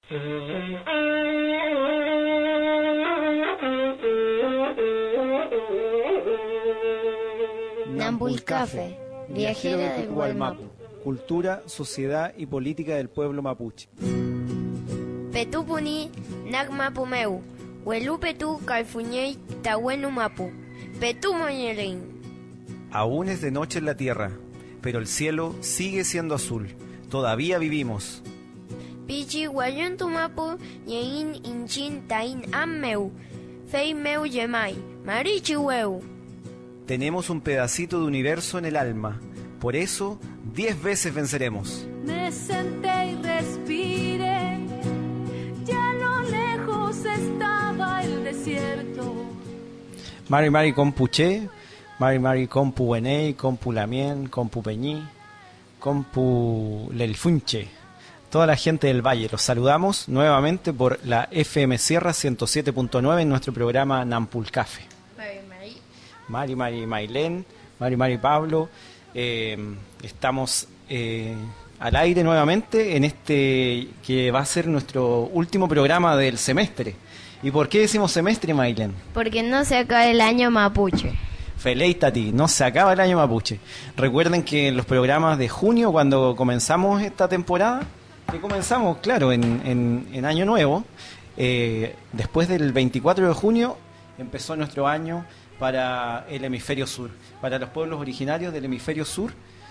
Nampulcafe, viajera del Gualmapu. Cultura, sociedad y política del pueblo mapuche. Petupuni Nagmapumeu, Huelupetu Calfuñey Tahuenu Mapu, Petu Moñelin. Aún es de noche en la tierra, pero el cielo sigue siendo azul. Todavía vivimos. Pichi Guayuntu Mapu, Yein Inchin Tain Ammeu, Fei Meu Yemai, Marichi Weu. Tenemos un pedacito de universo en el alma. Por eso, 10 veces venceremos. Me senté y respiré. Ya a lo lejos estaba el desierto. Mari Mari Compuché, Mari Mari Compu Buenei, Compu Lamien, Compu Peñí, Compu Lelfunche. Toda la gente del Valle, los saludamos nuevamente por la FM Sierra 107.9 en nuestro programa Nampulcafe. Mari Mailén, Mari Pablo, estamos al aire nuevamente en este que va a ser nuestro último programa del semestre. ¿Y por qué decimos semestre, Mailén? Porque no se acaba el año mapuche. Feleitati, no se acaba el año mapuche. Recuerden que en los programas de junio, cuando comenzamos esta temporada, que comenzamos, claro, en Año Nuevo, después del 24 de junio empezó nuestro año para el hemisferio sur, para los pueblos originarios del hemisferio sur,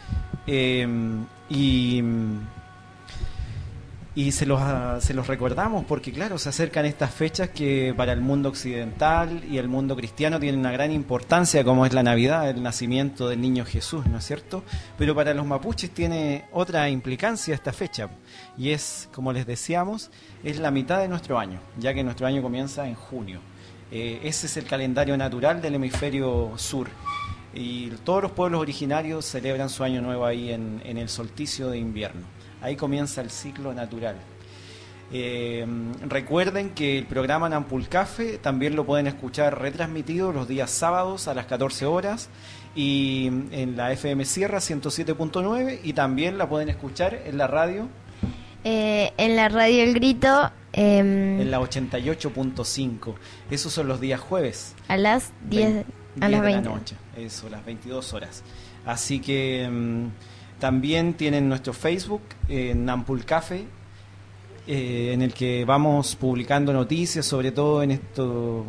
y se los recordamos porque, claro, se acercan estas fechas que para el mundo occidental y el mundo cristiano tienen una gran importancia, como es la Navidad, el nacimiento del niño Jesús, ¿no es cierto? Pero para los mapuches tiene otra implicancia esta fecha, y es, como les decíamos, es la mitad de nuestro año, ya que nuestro año comienza en junio. Ese es el calendario natural del hemisferio sur, y todos los pueblos originarios celebran su año nuevo ahí en el solsticio de invierno. Ahí comienza el ciclo natural. Recuerden que el programa Nampulcafe también lo pueden escuchar retransmitido los días sábados a las 14 horas y en la FM Sierra 107.9, y también la pueden escuchar en la radio. En la radio El Grito. En la 88.5. Esos son los días jueves. A las 10 a las 20 de la noche. Eso, las 22 horas. Así que también tienen nuestro Facebook, Nampulcafe, en el que vamos publicando noticias, sobre todo en esto,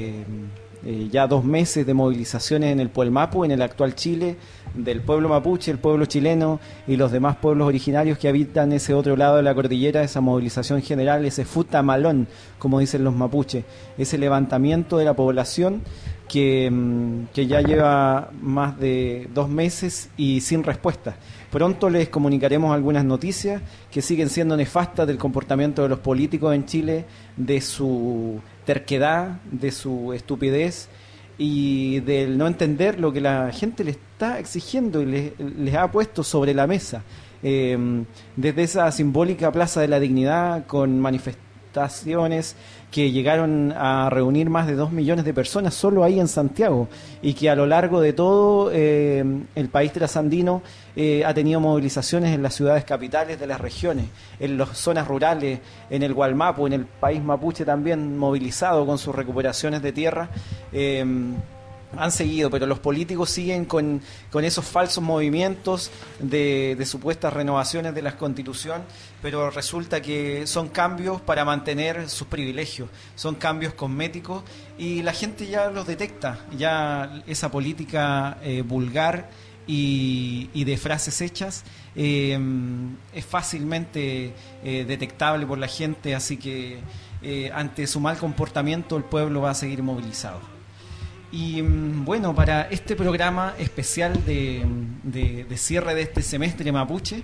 ya 2 meses de movilizaciones en el Puelmapu, en el actual Chile, del pueblo mapuche, el pueblo chileno y los demás pueblos originarios que habitan ese otro lado de la cordillera. Esa movilización general, ese futamalón, como dicen los mapuches, ese levantamiento de la población que ya lleva más de 2 meses y sin respuesta. Pronto les comunicaremos algunas noticias que siguen siendo nefastas del comportamiento de los políticos en Chile, de su terquedad, de su estupidez y del no entender lo que la gente le está exigiendo y les ha puesto sobre la mesa. Desde esa simbólica Plaza de la Dignidad, con manifestaciones que llegaron a reunir más de 2 millones de personas solo ahí en Santiago, y que a lo largo de todo el país trasandino ha tenido movilizaciones en las ciudades capitales de las regiones, en las zonas rurales, en el Gualmapu, en el país mapuche también movilizado con sus recuperaciones de tierra. Han seguido, pero los políticos siguen con esos falsos movimientos de supuestas renovaciones de la Constitución, pero resulta que son cambios para mantener sus privilegios, son cambios cosméticos, y la gente ya los detecta, ya esa política vulgar y de frases hechas es fácilmente detectable por la gente, así que ante su mal comportamiento el pueblo va a seguir movilizado. Y bueno, para este programa especial de cierre de este semestre mapuche,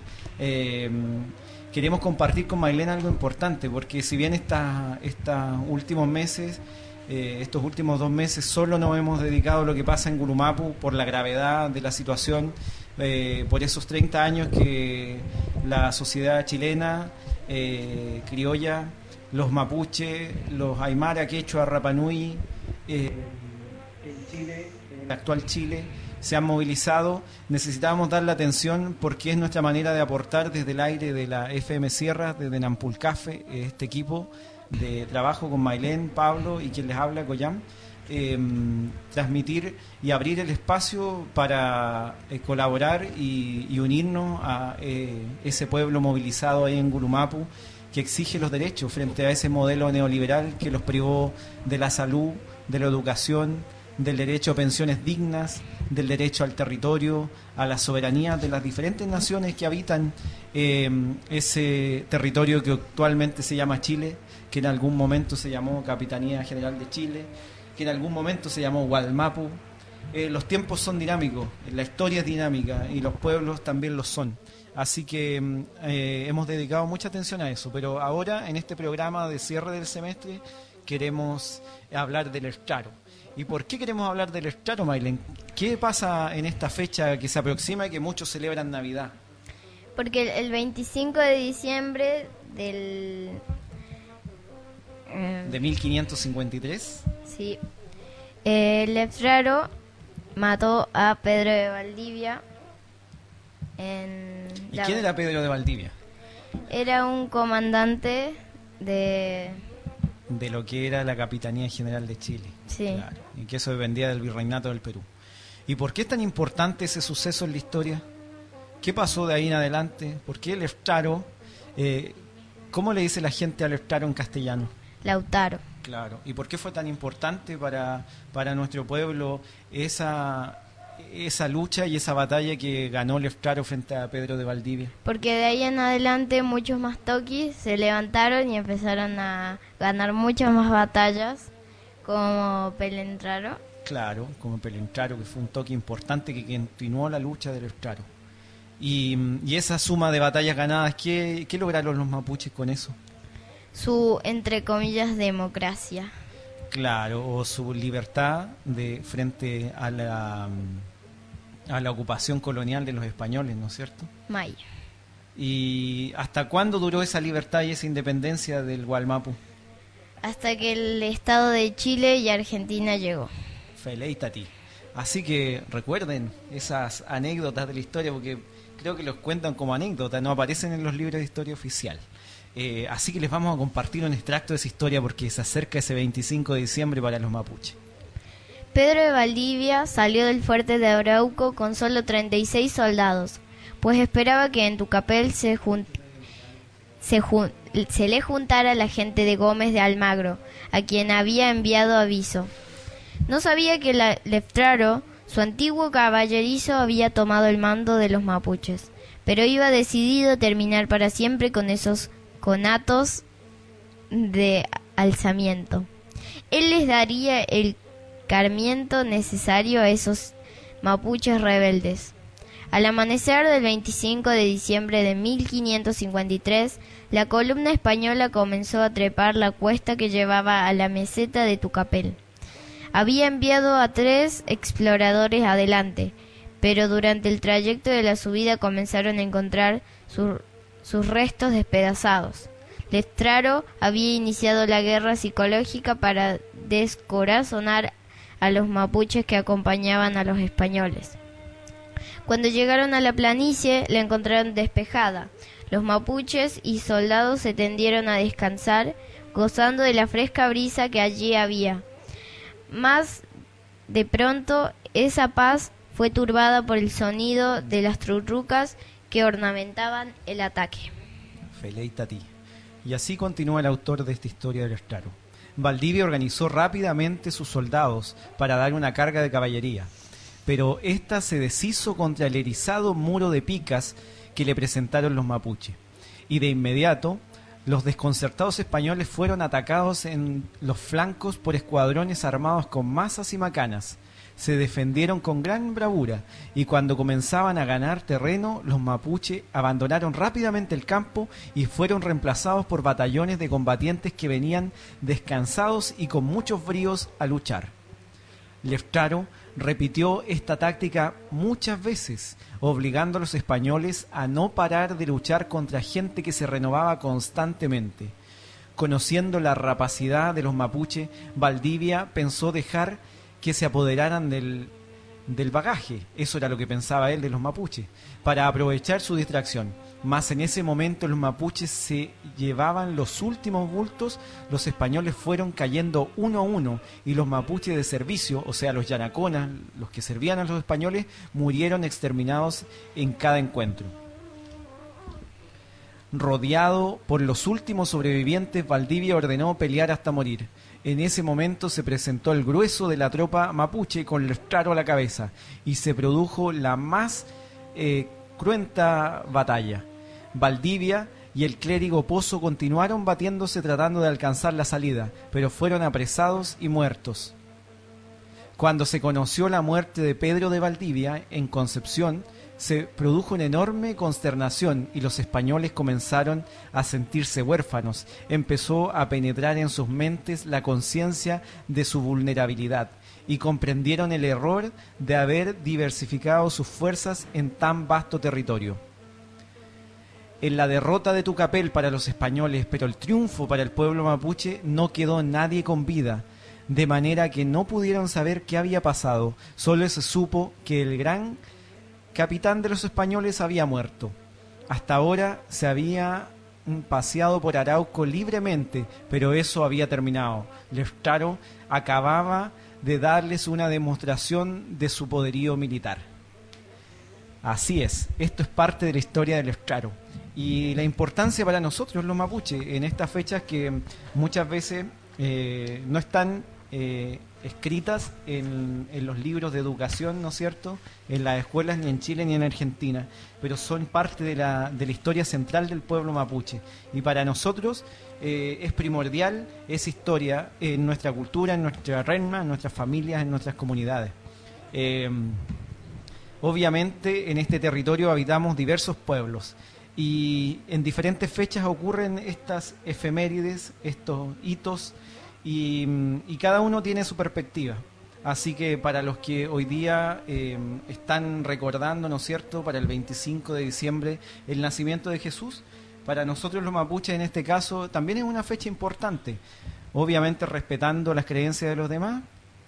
queremos compartir con Mailena algo importante, porque si bien estos últimos meses, estos últimos 2 meses solo nos hemos dedicado a lo que pasa en Gulumapu por la gravedad de la situación, por esos 30 años que la sociedad chilena, criolla, los mapuche, los aymara, quechua, rapanui, en Chile, en el actual Chile, se han movilizado. Necesitábamos darle atención porque es nuestra manera de aportar desde el aire de la FM Sierra, desde Nampulcafe, este equipo de trabajo con Mailén, Pablo y quien les habla, Coyam, transmitir y abrir el espacio para colaborar y unirnos a ese pueblo movilizado ahí en Gulumapu, que exige los derechos frente a ese modelo neoliberal que los privó de la salud, de la educación, del derecho a pensiones dignas, del derecho al territorio, a la soberanía de las diferentes naciones que habitan ese territorio que actualmente se llama Chile, que en algún momento se llamó Capitanía General de Chile, que en algún momento se llamó Gualmapu. Los tiempos son dinámicos, la historia es dinámica y los pueblos también lo son. Así que hemos dedicado mucha atención a eso, pero ahora en este programa de cierre del semestre queremos hablar del Estraro. ¿Y por qué queremos hablar del Estraro, Mailén? ¿Qué pasa en esta fecha que se aproxima y que muchos celebran Navidad? Porque el 25 de diciembre del... ¿De 1553? Sí. El Estraro mató a Pedro de Valdivia. ¿Y quién era Pedro de Valdivia? Era un comandante de lo que era la Capitanía General de Chile. Sí. Claro, y que eso dependía del Virreinato del Perú. ¿Y por qué es tan importante ese suceso en la historia? ¿Qué pasó de ahí en adelante? ¿Por qué el Estraro? ¿Cómo le dice la gente al Estraro en castellano? Lautaro. Claro. ¿Y por qué fue tan importante para nuestro pueblo esa lucha y esa batalla que ganó el Estraro frente a Pedro de Valdivia? Porque de ahí en adelante muchos más toquis se levantaron y empezaron a ganar muchas más batallas, como Pelentraro. Claro, como Pelentraro, que fue un toque importante que continuó la lucha del Estraro. Y esa suma de batallas ganadas, ¿qué lograron los mapuches con eso? Su, entre comillas, democracia. Claro, o su libertad frente a la ocupación colonial de los españoles, ¿no es cierto? Maya. ¿Y hasta cuándo duró esa libertad y esa independencia del Gualmapu? Hasta que el Estado de Chile y Argentina llegó. Feleitati. Así que recuerden esas anécdotas de la historia, porque creo que los cuentan como anécdotas, no aparecen en los libros de historia oficial. Así que les vamos a compartir un extracto de esa historia porque se acerca ese 25 de diciembre para los mapuches. Pedro de Valdivia salió del fuerte de Arauco con solo 36 soldados, pues esperaba que en Tucapel se le juntara la gente de Gómez de Almagro, a quien había enviado aviso. No sabía que Estraro, su antiguo caballerizo, había tomado el mando de los mapuches, pero iba decidido a terminar para siempre con esos conatos de alzamiento. Él les daría el carmiento necesario a esos mapuches rebeldes. Al amanecer del 25 de diciembre de 1553, la columna española comenzó a trepar la cuesta que llevaba a la meseta de Tucapel. Había enviado a 3 exploradores adelante, pero durante el trayecto de la subida comenzaron a encontrar sus restos despedazados. Estraro había iniciado la guerra psicológica para descorazonar a los mapuches que acompañaban a los españoles. Cuando llegaron a la planicie, la encontraron despejada. Los mapuches y soldados se tendieron a descansar, gozando de la fresca brisa que allí había. Mas, de pronto, esa paz fue turbada por el sonido de las trurrucas que ornamentaban el ataque. Feleitati. Y así continúa el autor de esta historia del Estraro. Valdivia organizó rápidamente sus soldados para dar una carga de caballería, pero ésta se deshizo contra el erizado muro de picas que le presentaron los mapuches, y de inmediato los desconcertados españoles fueron atacados en los flancos por escuadrones armados con mazas y macanas. Se defendieron con gran bravura, y cuando comenzaban a ganar terreno, los mapuches abandonaron rápidamente el campo y fueron reemplazados por batallones de combatientes que venían descansados y con muchos bríos a luchar. Estraro repitió esta táctica muchas veces, obligando a los españoles a no parar de luchar contra gente que se renovaba constantemente. Conociendo la rapacidad de los mapuches, Valdivia pensó dejar que se apoderaran del del bagaje. Eso era lo que pensaba él de los mapuches, para aprovechar su distracción. Mas en ese momento los mapuches se llevaban los últimos bultos, los españoles fueron cayendo uno a uno y los mapuches de servicio, o sea los yanaconas, los que servían a los españoles, murieron exterminados en cada encuentro. Rodeado por los últimos sobrevivientes, Valdivia ordenó pelear hasta morir. En ese momento se presentó el grueso de la tropa mapuche con Letraro a la cabeza y se produjo la más cruenta batalla. Valdivia y el clérigo Pozo continuaron batiéndose tratando de alcanzar la salida, pero fueron apresados y muertos. Cuando se conoció la muerte de Pedro de Valdivia en Concepción, se produjo una enorme consternación y los españoles comenzaron a sentirse huérfanos. Empezó a penetrar en sus mentes la conciencia de su vulnerabilidad y comprendieron el error de haber diversificado sus fuerzas en tan vasto territorio. En la derrota de Tucapel para los españoles, pero el triunfo para el pueblo mapuche, no quedó nadie con vida, de manera que no pudieron saber qué había pasado. Solo se supo que el gran capitán de los españoles había muerto. Hasta ahora se había paseado por Arauco libremente, pero eso había terminado. Letraro acababa de darles una demostración de su poderío militar. Así es, esto es parte de la historia de Letraro y la importancia para nosotros los mapuches en estas fechas que muchas veces no están escritas en los libros de educación, ¿no es cierto?, en las escuelas ni en Chile ni en Argentina, pero son parte de la historia central del pueblo mapuche. Y para nosotros es primordial esa historia en nuestra cultura, en nuestra renma, en nuestras familias, en nuestras comunidades. Obviamente en este territorio habitamos diversos pueblos y en diferentes fechas ocurren estas efemérides, estos hitos, y cada uno tiene su perspectiva. Así que para los que hoy día están recordando, ¿no es cierto?, para el 25 de diciembre el nacimiento de Jesús, para nosotros los mapuches en este caso también es una fecha importante, obviamente respetando las creencias de los demás.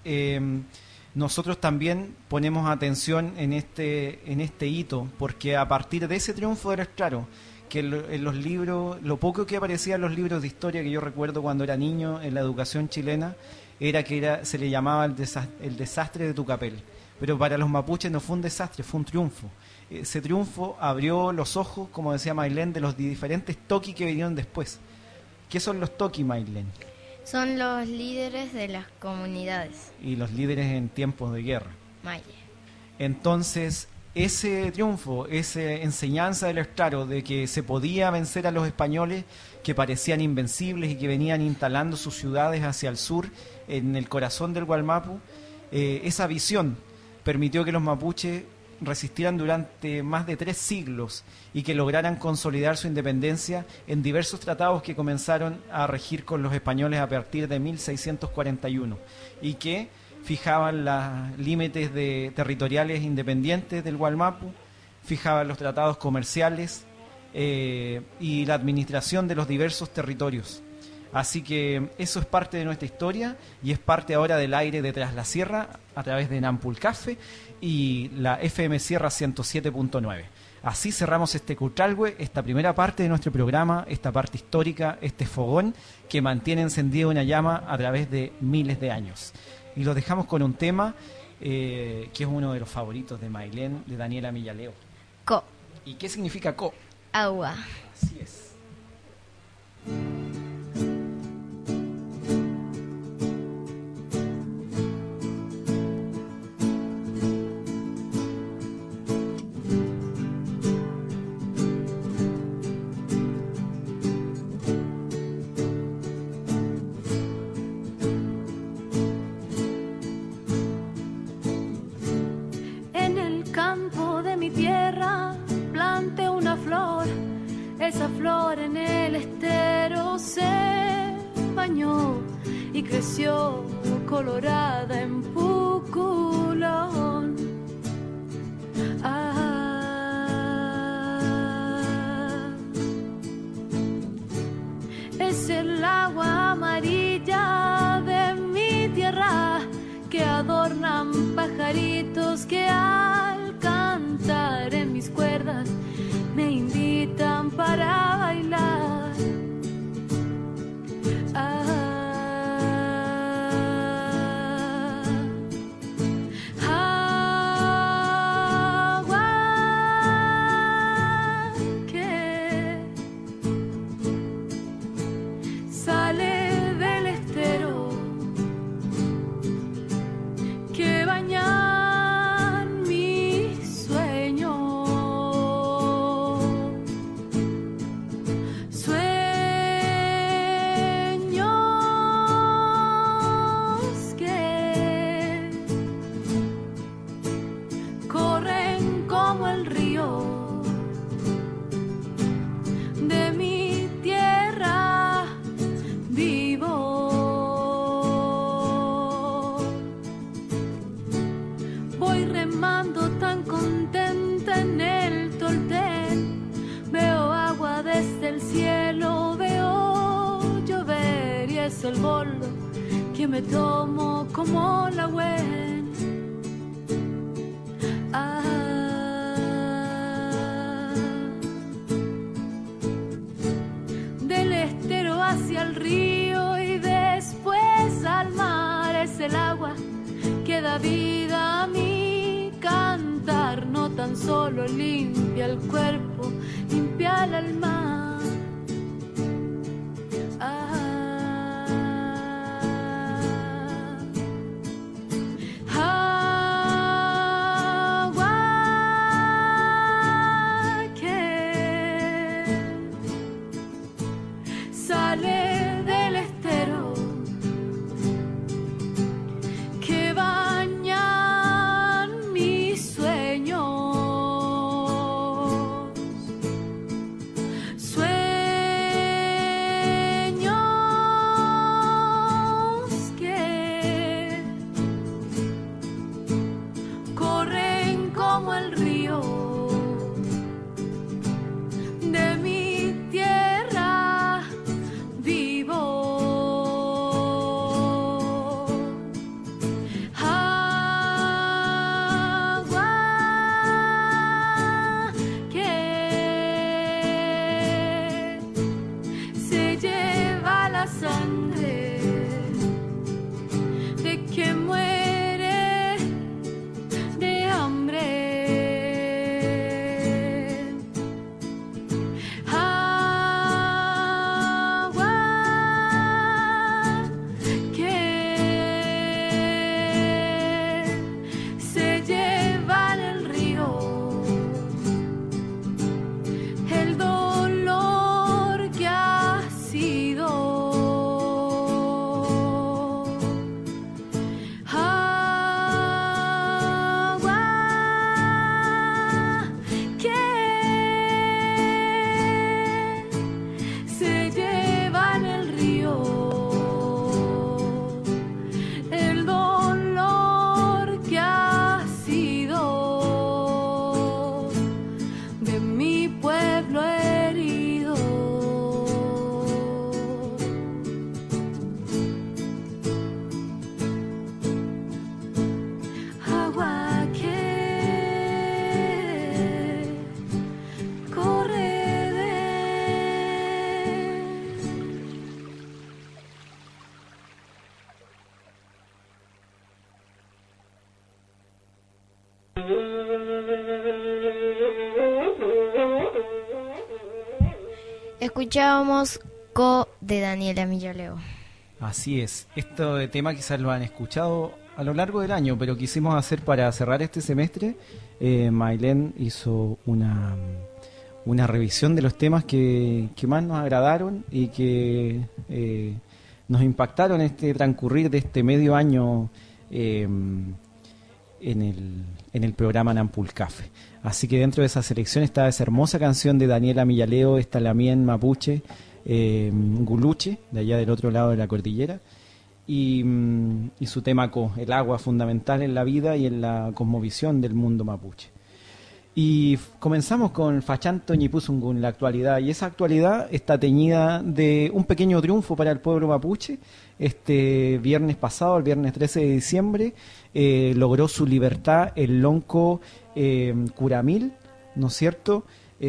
Nosotros también ponemos atención en este hito, porque a partir de ese triunfo de Letraro, que en los libros, lo poco que aparecía en los libros de historia que yo recuerdo cuando era niño en la educación chilena, se le llamaba el desastre de Tucapel. Pero para los mapuches no fue un desastre, fue un triunfo. Ese triunfo abrió los ojos, como decía Maylén, de los diferentes toquis que vinieron después. ¿Qué son los toquis, Maylén? Son los líderes de las comunidades. Y los líderes en tiempos de guerra. Maya. Entonces, ese triunfo, esa enseñanza del Letraro de que se podía vencer a los españoles que parecían invencibles y que venían instalando sus ciudades hacia el sur, en el corazón del Gualmapu, esa visión permitió que los mapuches resistieran durante más de 3 siglos y que lograran consolidar su independencia en diversos tratados que comenzaron a regir con los españoles a partir de 1641 y que fijaban los límites territoriales independientes del Gualmapu, fijaban los tratados comerciales y la administración de los diversos territorios. Así que eso es parte de nuestra historia y es parte ahora del aire de Tras la Sierra a través de Nampulcafe y la FM Sierra 107.9. Así cerramos este Cutralhue, esta primera parte de nuestro programa, esta parte histórica, este fogón que mantiene encendida una llama a través de miles de años. Y lo dejamos con un tema que es uno de los favoritos de Maylén, de Daniela Millaleo. Co. ¿Y qué significa co? Agua. Así es. Esa flor en el estero se bañó y creció colorada en Puculón. Es el agua amarilla de mi tierra que adora adornan pajaritos que al cantar en mis cuerdas me invitan para bailar. El boldo que me tomo como la Gwen. Del estero hacia el río y después al mar es el agua que da vida a mi cantar. No tan solo limpia el cuerpo, limpia el alma. Escuchábamos Co de Daniela Millaleo. Así es, este tema quizás lo han escuchado a lo largo del año, pero quisimos hacer para cerrar este semestre. Maylén hizo una revisión de los temas que más nos agradaron y que nos impactaron este transcurrir de este medio año en el programa Nampul Café. Así que dentro de esa selección está esa hermosa canción de Daniela Millaleo, está la mien mapuche, Guluche, de allá del otro lado de la cordillera, y su tema Co, el agua fundamental en la vida y en la cosmovisión del mundo mapuche. Y comenzamos con Fachanto Ñipuzungun, la actualidad, y esa actualidad está teñida de un pequeño triunfo para el pueblo mapuche. Este viernes pasado, el viernes 13 de diciembre, logró su libertad el lonco Curamil, ¿no es cierto?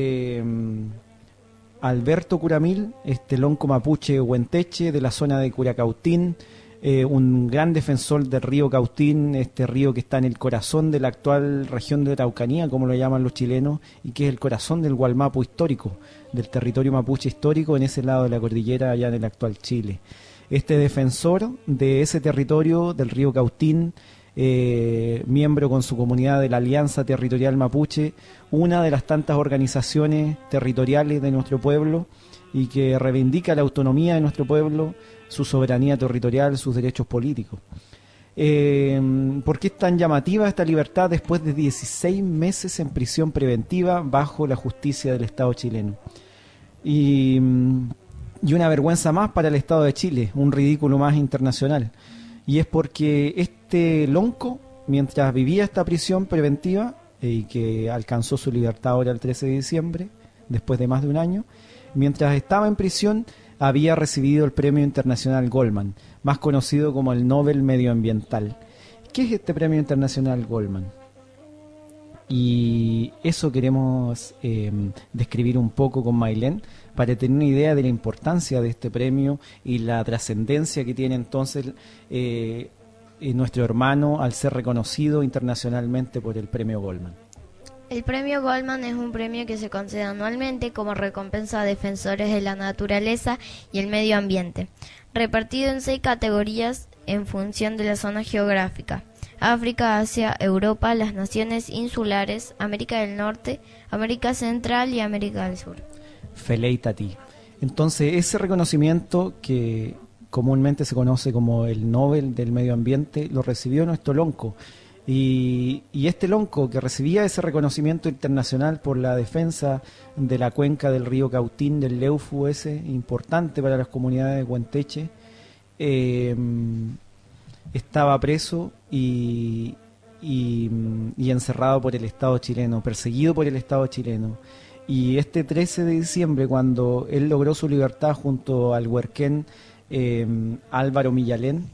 Alberto Curamil, este lonco mapuche huenteche de la zona de Curacautín, un gran defensor del río Cautín, este río que está en el corazón de la actual región de Araucanía, como lo llaman los chilenos, y que es el corazón del Gualmapu histórico, del territorio mapuche histórico en ese lado de la cordillera allá en el actual Chile. Este defensor de ese territorio, del río Cautín, miembro con su comunidad de la Alianza Territorial Mapuche, una de las tantas organizaciones territoriales de nuestro pueblo y que reivindica la autonomía de nuestro pueblo, su soberanía territorial, sus derechos políticos. ¿Por qué es tan llamativa esta libertad después de 16 meses en prisión preventiva bajo la justicia del Estado chileno? Y una vergüenza más para el Estado de Chile, un ridículo más internacional. Y es porque este lonco, mientras vivía esta prisión preventiva, y que alcanzó su libertad ahora el 13 de diciembre, después de más de un año, mientras estaba en prisión, había recibido el Premio Internacional Goldman, más conocido como el Nobel Medioambiental. ¿Qué es este Premio Internacional Goldman? Y eso queremos describir un poco con Maylén para tener una idea de la importancia de este premio y la trascendencia que tiene entonces nuestro hermano al ser reconocido internacionalmente por el Premio Goldman. El Premio Goldman es un premio que se concede anualmente como recompensa a defensores de la naturaleza y el medio ambiente, repartido en 6 categorías en función de la zona geográfica: África, Asia, Europa, las naciones insulares, América del Norte, América Central y América del Sur. Feleita a ti. Entonces, ese reconocimiento que comúnmente se conoce como el Nobel del Medio Ambiente lo recibió nuestro lonco. Y este lonco que recibía ese reconocimiento internacional por la defensa de la cuenca del río Cautín, del Leufu ese, importante para las comunidades de Huenteche, estaba preso y encerrado por el Estado chileno, perseguido por el Estado chileno. Y este 13 de diciembre, cuando él logró su libertad junto al huerquén Álvaro Millalén,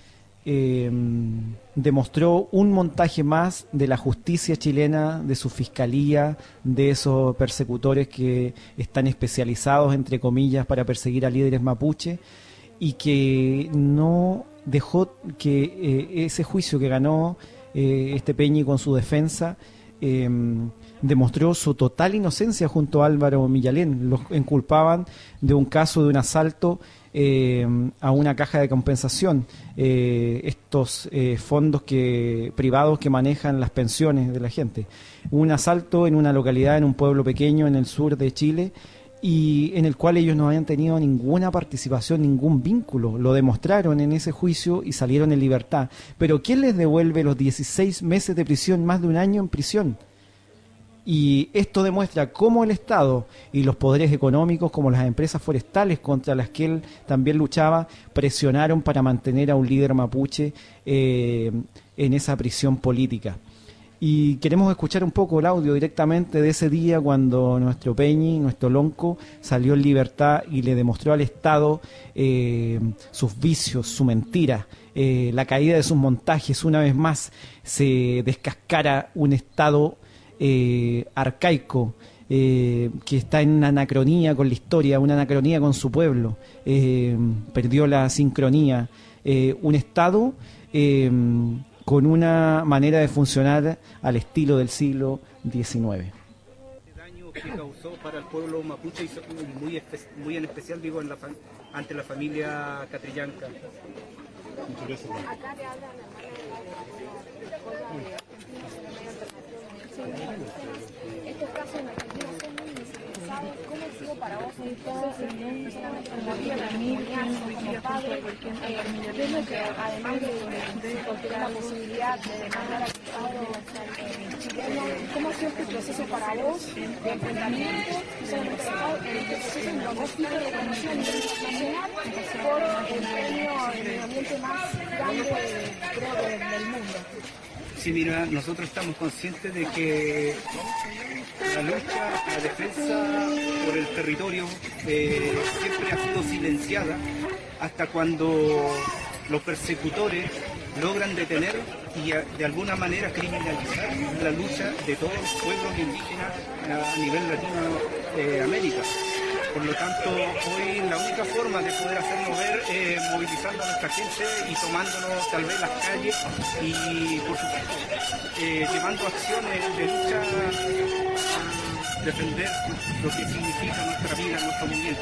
demostró un montaje más de la justicia chilena, de su fiscalía, de esos persecutores que están especializados, entre comillas, para perseguir a líderes mapuche, y que no dejó que ese juicio que ganó este Peñi con su defensa demostró su total inocencia junto a Álvaro Millalén. Los inculpaban de un caso de un asalto a una caja de compensación, estos fondos privados que manejan las pensiones de la gente. Un asalto en una localidad, en un pueblo pequeño en el sur de Chile, y en el cual ellos no habían tenido ninguna participación, ningún vínculo. Lo demostraron en ese juicio y salieron en libertad. Pero ¿quién les devuelve los 16 meses de prisión, más de un año en prisión? Y esto demuestra cómo el Estado y los poderes económicos, como las empresas forestales contra las que él también luchaba, presionaron para mantener a un líder mapuche en esa prisión política. Y queremos escuchar un poco el audio directamente de ese día cuando nuestro Peñi, nuestro lonco, salió en libertad y le demostró al Estado sus vicios, su mentira, la caída de sus montajes. Una vez más se descascara un Estado arcaico, que está en una anacronía con la historia, una anacronía con su pueblo, perdió la sincronía, un Estado con una manera de funcionar al estilo del siglo XIX. El daño que causó para el pueblo mapuche y muy en especial digo ante la familia Catrillanca. Estos casos en Argentina son muy invisibilizados. ¿Cómo ha sido para vos el proceso, no solamente como familia, como padre? ¿Qué es lo que, además de la posibilidad de demandar al Estado chileno, cómo ha sido este proceso para vos de enfrentamiento, no solamente del Estado, el proceso en donde has sido reconocido a nivel internacional por el premio de medio ambiente más grande, creo, del mundo? Sí, mira, nosotros estamos conscientes de que la lucha, la defensa por el territorio siempre ha sido silenciada hasta cuando los persecutores logran detener y de alguna manera criminalizar la lucha de todos los pueblos indígenas a nivel Latinoamérica. Por lo tanto, hoy la única forma de poder hacernos ver es movilizando a nuestra gente y tomándonos tal vez las calles y, por supuesto, llevando acciones de lucha a defender lo que significa nuestra vida, nuestro movimiento.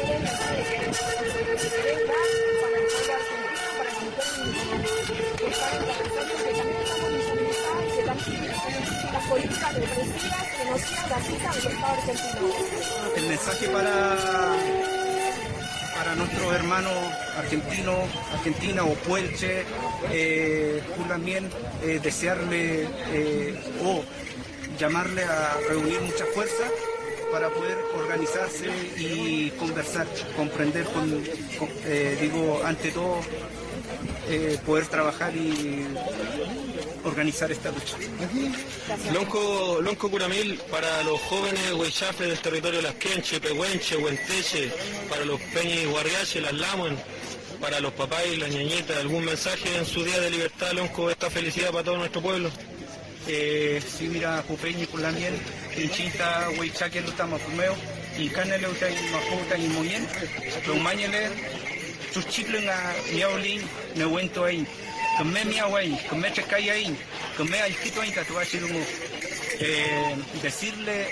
El mensaje para nuestros hermanos argentinos, Argentina o Puelche, también desearle o llamarle a reunir mucha fuerza para poder organizarse y conversar, comprender, ante todo, poder trabajar y organizar esta lucha. Lonco Curamil, para los jóvenes huaychafes del territorio de las Quenche, Pehuenche, Huenteche, para los Peñi Guarriache, las Lamuen, para los papás y las ñañitas, ¿algún mensaje en su día de libertad, Lonco, esta felicidad para todo nuestro pueblo? Sí, mira, Pupeñi, Culamien, Pinchita, Huaychaque, Lutama, Pumeo, y Canele, Utay, Majuta, y Moyen, los Mañele, sus chicles a Miaolín, Neuento ahí. Que me miahuay, que me chacay ahí, que me alquito ahí, decirle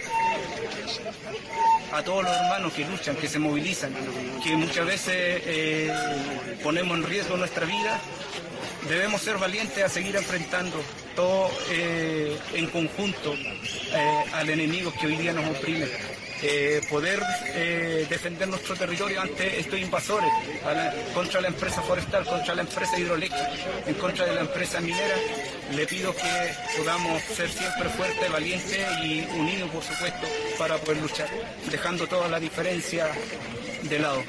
a todos los hermanos que luchan, que se movilizan, que muchas veces ponemos en riesgo nuestra vida, debemos ser valientes a seguir enfrentando todo en conjunto al enemigo que hoy día nos oprime. Poder defender nuestro territorio ante estos invasores, contra la empresa forestal, contra la empresa hidroeléctrica, en contra de la empresa minera. Le pido que podamos ser siempre fuertes, valientes y unidos, por supuesto, para poder luchar, dejando toda la diferencia de lado.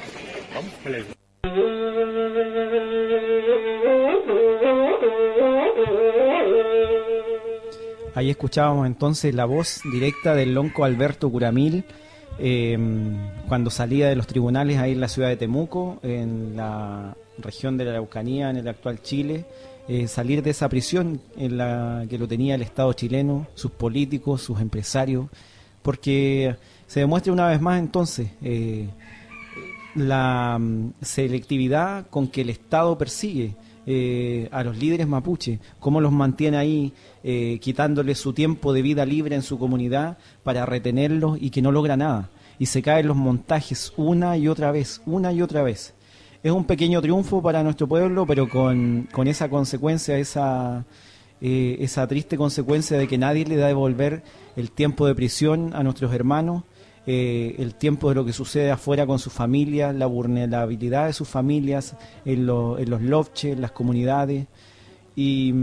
Ahí escuchábamos entonces la voz directa del lonco Alberto Curamil, cuando salía de los tribunales ahí en la ciudad de Temuco, en la región de la Araucanía, en el actual Chile, salir de esa prisión en la que lo tenía el Estado chileno, sus políticos, sus empresarios, porque se demuestra una vez más entonces la selectividad con que el Estado persigue a los líderes mapuche, cómo los mantiene ahí, quitándoles su tiempo de vida libre en su comunidad para retenerlos y que no logra nada, y se caen los montajes una y otra vez. Es un pequeño triunfo para nuestro pueblo, pero con esa consecuencia, esa triste consecuencia de que nadie le da a devolver el tiempo de prisión a nuestros hermanos, el tiempo de lo que sucede afuera con sus familias, la vulnerabilidad de sus familias en los lofches, en las comunidades. Y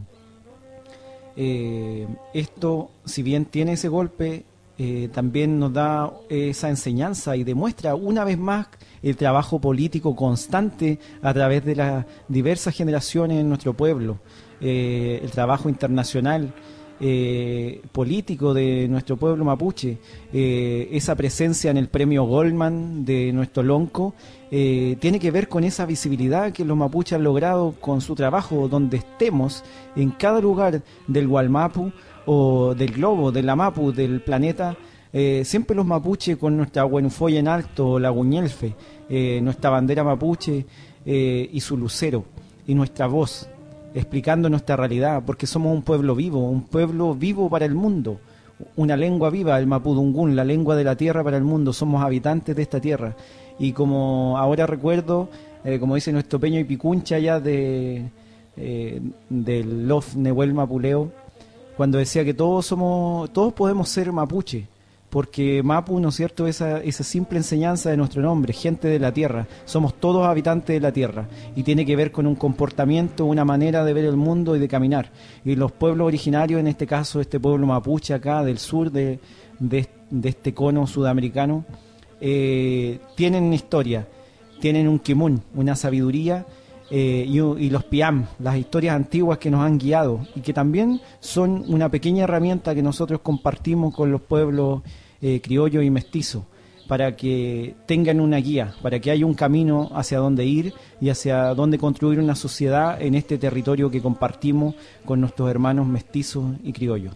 esto, si bien tiene ese golpe, también nos da esa enseñanza y demuestra una vez más el trabajo político constante a través de las diversas generaciones en nuestro pueblo, el trabajo internacional político de nuestro pueblo mapuche, esa presencia en el premio Goldman de nuestro lonco, tiene que ver con esa visibilidad que los mapuches han logrado con su trabajo, donde estemos en cada lugar del Gualmapu o del globo, del Amapu, del planeta. Siempre los mapuches con nuestra huenufoya en alto, la guñelfe, nuestra bandera mapuche y su lucero y nuestra voz, explicando nuestra realidad, porque somos un pueblo vivo para el mundo, una lengua viva, el mapudungún, la lengua de la tierra para el mundo. Somos habitantes de esta tierra, y como ahora recuerdo, como dice nuestro Peño y Picuncha allá del Lof Nehuel Mapuleo, cuando decía que todos podemos ser mapuche, porque Mapu, ¿no es cierto?, esa simple enseñanza de nuestro nombre, gente de la tierra, somos todos habitantes de la tierra, y tiene que ver con un comportamiento, una manera de ver el mundo y de caminar. Y los pueblos originarios, en este caso este pueblo mapuche acá del sur de este cono sudamericano, tienen historia, tienen un kimun, una sabiduría y los piam, las historias antiguas que nos han guiado y que también son una pequeña herramienta que nosotros compartimos con los pueblos criollos y mestizos, para que tengan una guía, para que haya un camino hacia dónde ir y hacia dónde construir una sociedad en este territorio que compartimos con nuestros hermanos mestizos y criollos.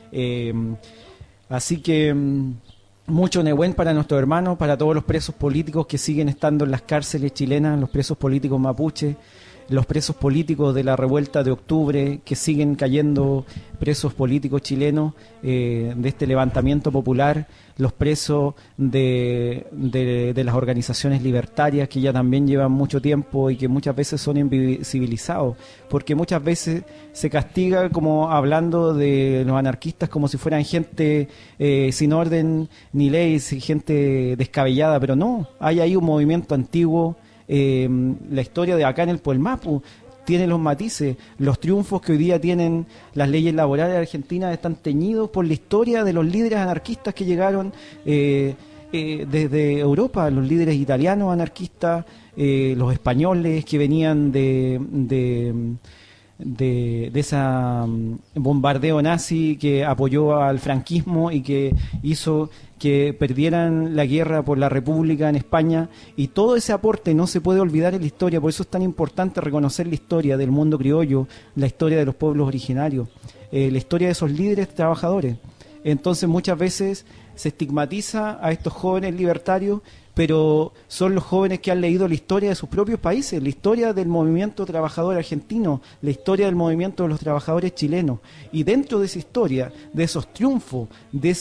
Así que mucho Nehuen para nuestros hermanos, para todos los presos políticos que siguen estando en las cárceles chilenas, los presos políticos mapuches, los presos políticos de la revuelta de octubre, que siguen cayendo presos políticos chilenos de este levantamiento popular, los presos de las organizaciones libertarias que ya también llevan mucho tiempo y que muchas veces son invisibilizados, porque muchas veces se castiga como hablando de los anarquistas como si fueran gente sin orden ni ley, gente descabellada, pero no, hay ahí un movimiento antiguo. La historia de acá en el Puelmapu tiene los matices, los triunfos que hoy día tienen las leyes laborales argentinas están teñidos por la historia de los líderes anarquistas que llegaron desde Europa, los líderes italianos anarquistas, los españoles que venían de ese bombardeo nazi que apoyó al franquismo y que hizo que perdieran la guerra por la República en España, y todo ese aporte no se puede olvidar en la historia. Por eso es tan importante reconocer la historia del mundo criollo, la historia de los pueblos originarios, la historia de esos líderes trabajadores. Entonces muchas veces se estigmatiza a estos jóvenes libertarios, pero son los jóvenes que han leído la historia de sus propios países, la historia del movimiento trabajador argentino, la historia del movimiento de los trabajadores chilenos, y dentro de esa historia, de esos triunfos,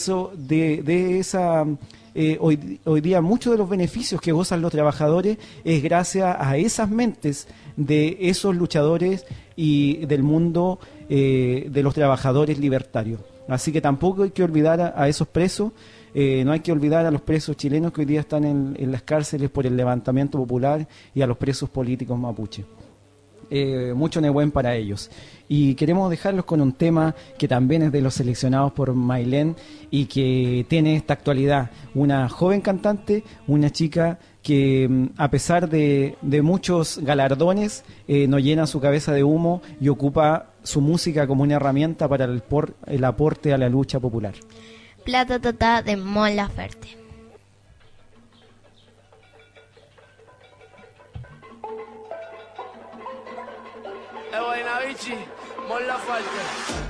hoy día muchos de los beneficios que gozan los trabajadores es gracias a esas mentes de esos luchadores y del mundo de los trabajadores libertarios. Así que tampoco hay que olvidar a esos presos. No hay que olvidar a los presos chilenos que hoy día están en las cárceles por el levantamiento popular y a los presos políticos mapuche. Mucho Nehuen para ellos. Y queremos dejarlos con un tema que también es de los seleccionados por Mailén y que tiene esta actualidad. Una joven cantante, una chica que a pesar de muchos galardones no llena su cabeza de humo y ocupa su música como una herramienta para el aporte a la lucha popular. Plata Tata de Mon Laferte. Vichy, Mon Laferte.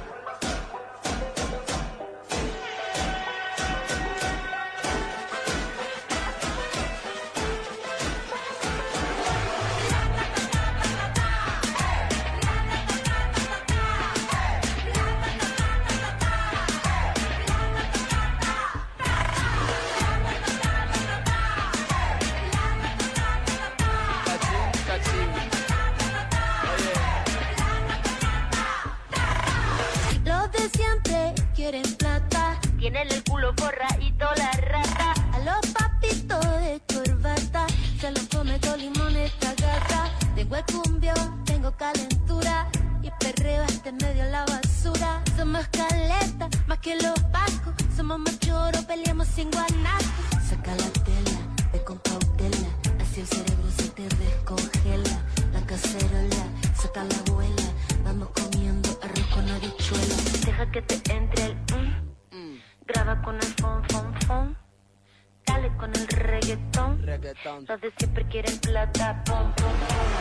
Tienen el culo forradito la rata. A los papitos de corbata se los come con limón esta gata. Tengo el cumbión, tengo calentura y perreo hasta en medio de la basura. Somos caleta, más que los vascos. Somos machoros, peleamos sin guanaco. Saca la tela, ve con cautela. Así el cerebro se te descongela. La cacerola, saca la abuela. Vamos comiendo arroz con habichuela. Deja que te entre el graba con el fon, fon, fon. Dale con el reggaetón. Los de siempre quieren plata. Pom, pom, pom.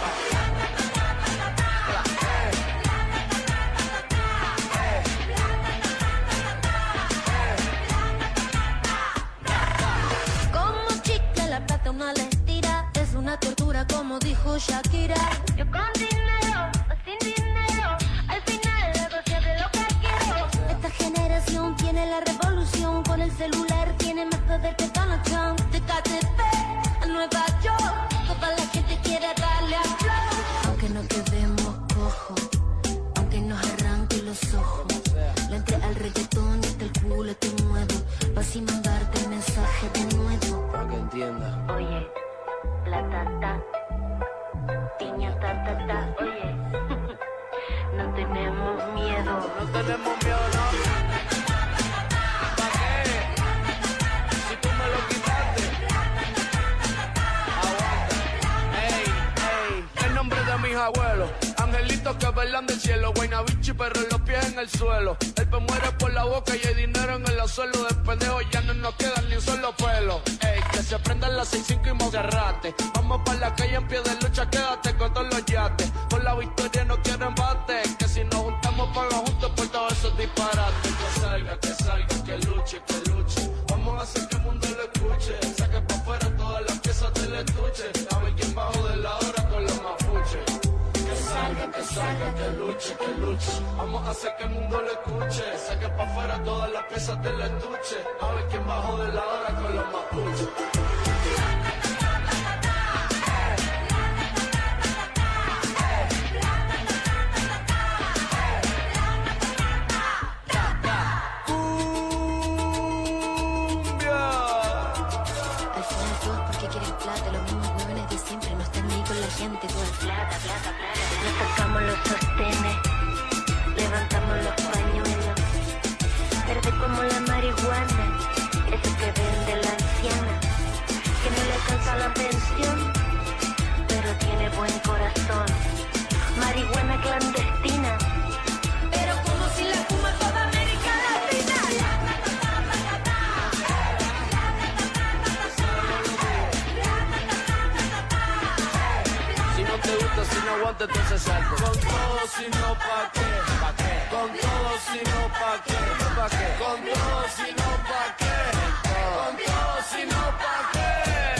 Como chicle la plata una la estira. Es una tortura como dijo Shakira. Yo con dinero o sin dinero, al final hago siempre lo que quiero. Esta generación tiene la revolución. Con el celular tiene más poder que Donald Trump. De KTP a Nueva York, toda la gente quiere darle a flow. Aunque no quedemos cojos, aunque nos arranque los ojos, le entré al reggaetón y hasta el culo te muevo. Vas y mandarte el mensaje de nuevo. Para que entienda. Oye, platata, piña ta ta ta. Oye, no tenemos miedo. No tenemos miedo, no. ¿Para qué? Si tú me lo quitaste. Aguanta. Ey, ey. El nombre de mi abuelos. Angelitos que bailan del cielo, Guaynabichi, pero los pies en el suelo. El pe muere por la boca y hay dinero en el suelo. De pendejo ya no nos quedan ni un solo pelo. Ey, que se prendan las 6-5 y Monserrate. Vamos pa' la calle en pie de lucha, quédate con todos los yates. Por la victoria no quiero embate, que si nos juntamos paga juntos por todos esos disparates. Que salga, que luche, que luche. Vamos a hacer que el mundo lo escuche. Saque pa' afuera todas las piezas del estuche. A ver quién bajo de la hora con los mapuches. Que salga, que luche, que luche. Vamos a hacer que el mundo lo escuche. Saque pa' afuera todas las piezas del estuche. A ver quién bajo de la hora con los mapuches. Nos sacamos los sostenes, levantamos los pañuelos, verde como la marihuana, eso que vende la anciana, que no le alcanza la pensión, pero tiene buen corazón, marihuana clandestina, pero como si la fuma toda América Latina. Si no te gusta, si no aguanta, entonces salte. Con todo, si no, ¿pa' qué? ¿Pa' qué? Con todo, si no, ¿pa' qué? ¿Pa' qué? Con todo, si no, ¿pa' qué? Con todo, si no, ¿pa' qué?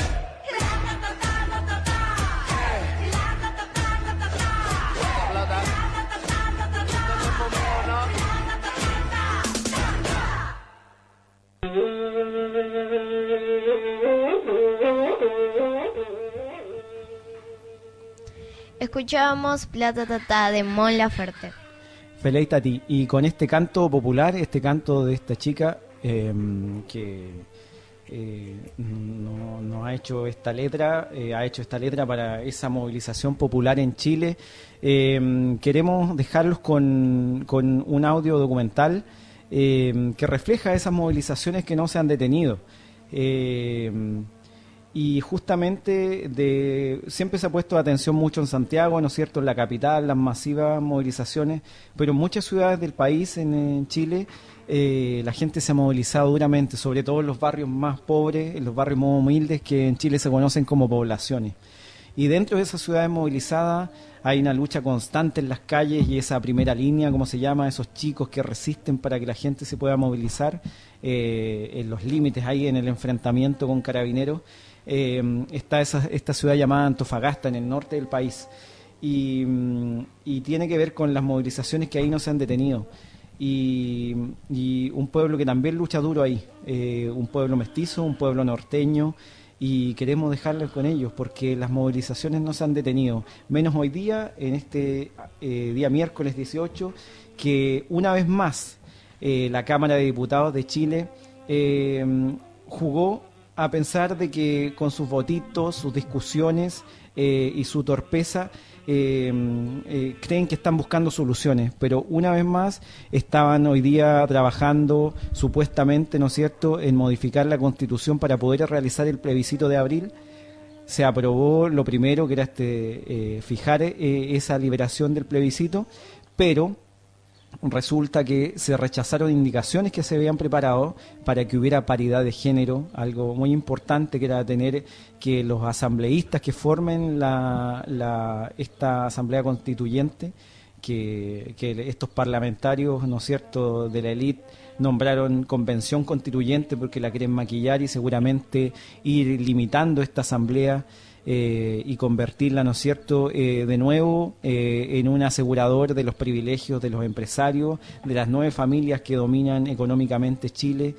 Escuchábamos Plata Tatá de Mon Laferte. Feliz Tati. Y con este canto popular, este canto de esta chica que no ha hecho esta letra, para esa movilización popular en Chile. Queremos dejarlos con un audio documental que refleja esas movilizaciones que no se han detenido. Y justamente siempre se ha puesto atención mucho en Santiago, ¿no es cierto?, en la capital, las masivas movilizaciones, pero en muchas ciudades del país, en Chile, la gente se ha movilizado duramente, sobre todo en los barrios más pobres, en los barrios más humildes que en Chile se conocen como poblaciones. Y dentro de esas ciudades movilizadas hay una lucha constante en las calles y esa primera línea, como se llama, esos chicos que resisten para que la gente se pueda movilizar en los límites, ahí en el enfrentamiento con carabineros. Está esta ciudad llamada Antofagasta, en el norte del país, y tiene que ver con las movilizaciones que ahí no se han detenido. Y un pueblo que también lucha duro ahí, un pueblo mestizo, un pueblo norteño, y queremos dejarles con ellos porque las movilizaciones no se han detenido, menos hoy día, en este día miércoles 18, que una vez más la Cámara de Diputados de Chile jugó a pensar de que con sus votitos, sus discusiones y su torpeza creen que están buscando soluciones, pero una vez más estaban hoy día trabajando supuestamente, ¿no es cierto?, en modificar la Constitución para poder realizar el plebiscito de abril. Se aprobó lo primero, que era fijar esa liberación del plebiscito, pero resulta que se rechazaron indicaciones que se habían preparado para que hubiera paridad de género, algo muy importante, que era tener que los asambleístas que formen esta asamblea constituyente, que estos parlamentarios, ¿no es cierto?, de la élite nombraron convención constituyente porque la quieren maquillar y seguramente ir limitando esta asamblea y convertirla, ¿no es cierto?, de nuevo en un asegurador de los privilegios de los empresarios, de las 9 familias que dominan económicamente Chile,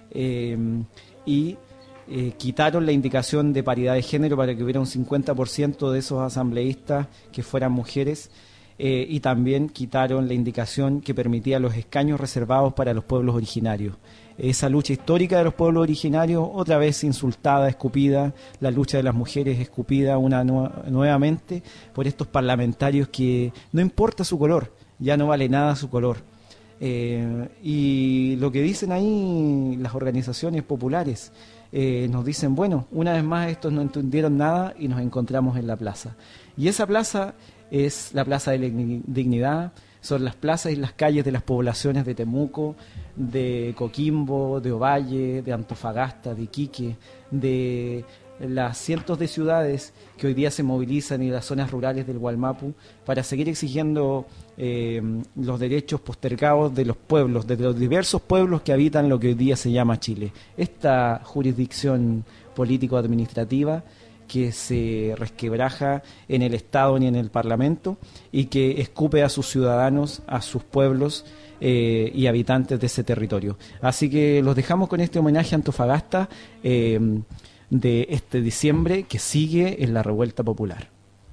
y quitaron la indicación de paridad de género para que hubiera un 50% de esos asambleístas que fueran mujeres, y también quitaron la indicación que permitía los escaños reservados para los pueblos originarios. Esa lucha histórica de los pueblos originarios, otra vez insultada, escupida, la lucha de las mujeres escupida nuevamente por estos parlamentarios que no importa su color, ya no vale nada su color. Y lo que dicen ahí las organizaciones populares, nos dicen, bueno, una vez más estos no entendieron nada y nos encontramos en la plaza. Y esa plaza es la Plaza de la Dignidad, son las plazas y las calles de las poblaciones de Temuco, de Coquimbo, de Ovalle, de Antofagasta, de Iquique, de las cientos de ciudades que hoy día se movilizan y las zonas rurales del Gualmapu para seguir exigiendo los derechos postergados de los pueblos, de los diversos pueblos que habitan lo que hoy día se llama Chile. Esta jurisdicción político-administrativa que se resquebraja en el Estado ni en el Parlamento y que escupe a sus ciudadanos, a sus pueblos y habitantes de ese territorio. Así que los dejamos con este homenaje a Antofagasta de este diciembre que sigue en la revuelta popular.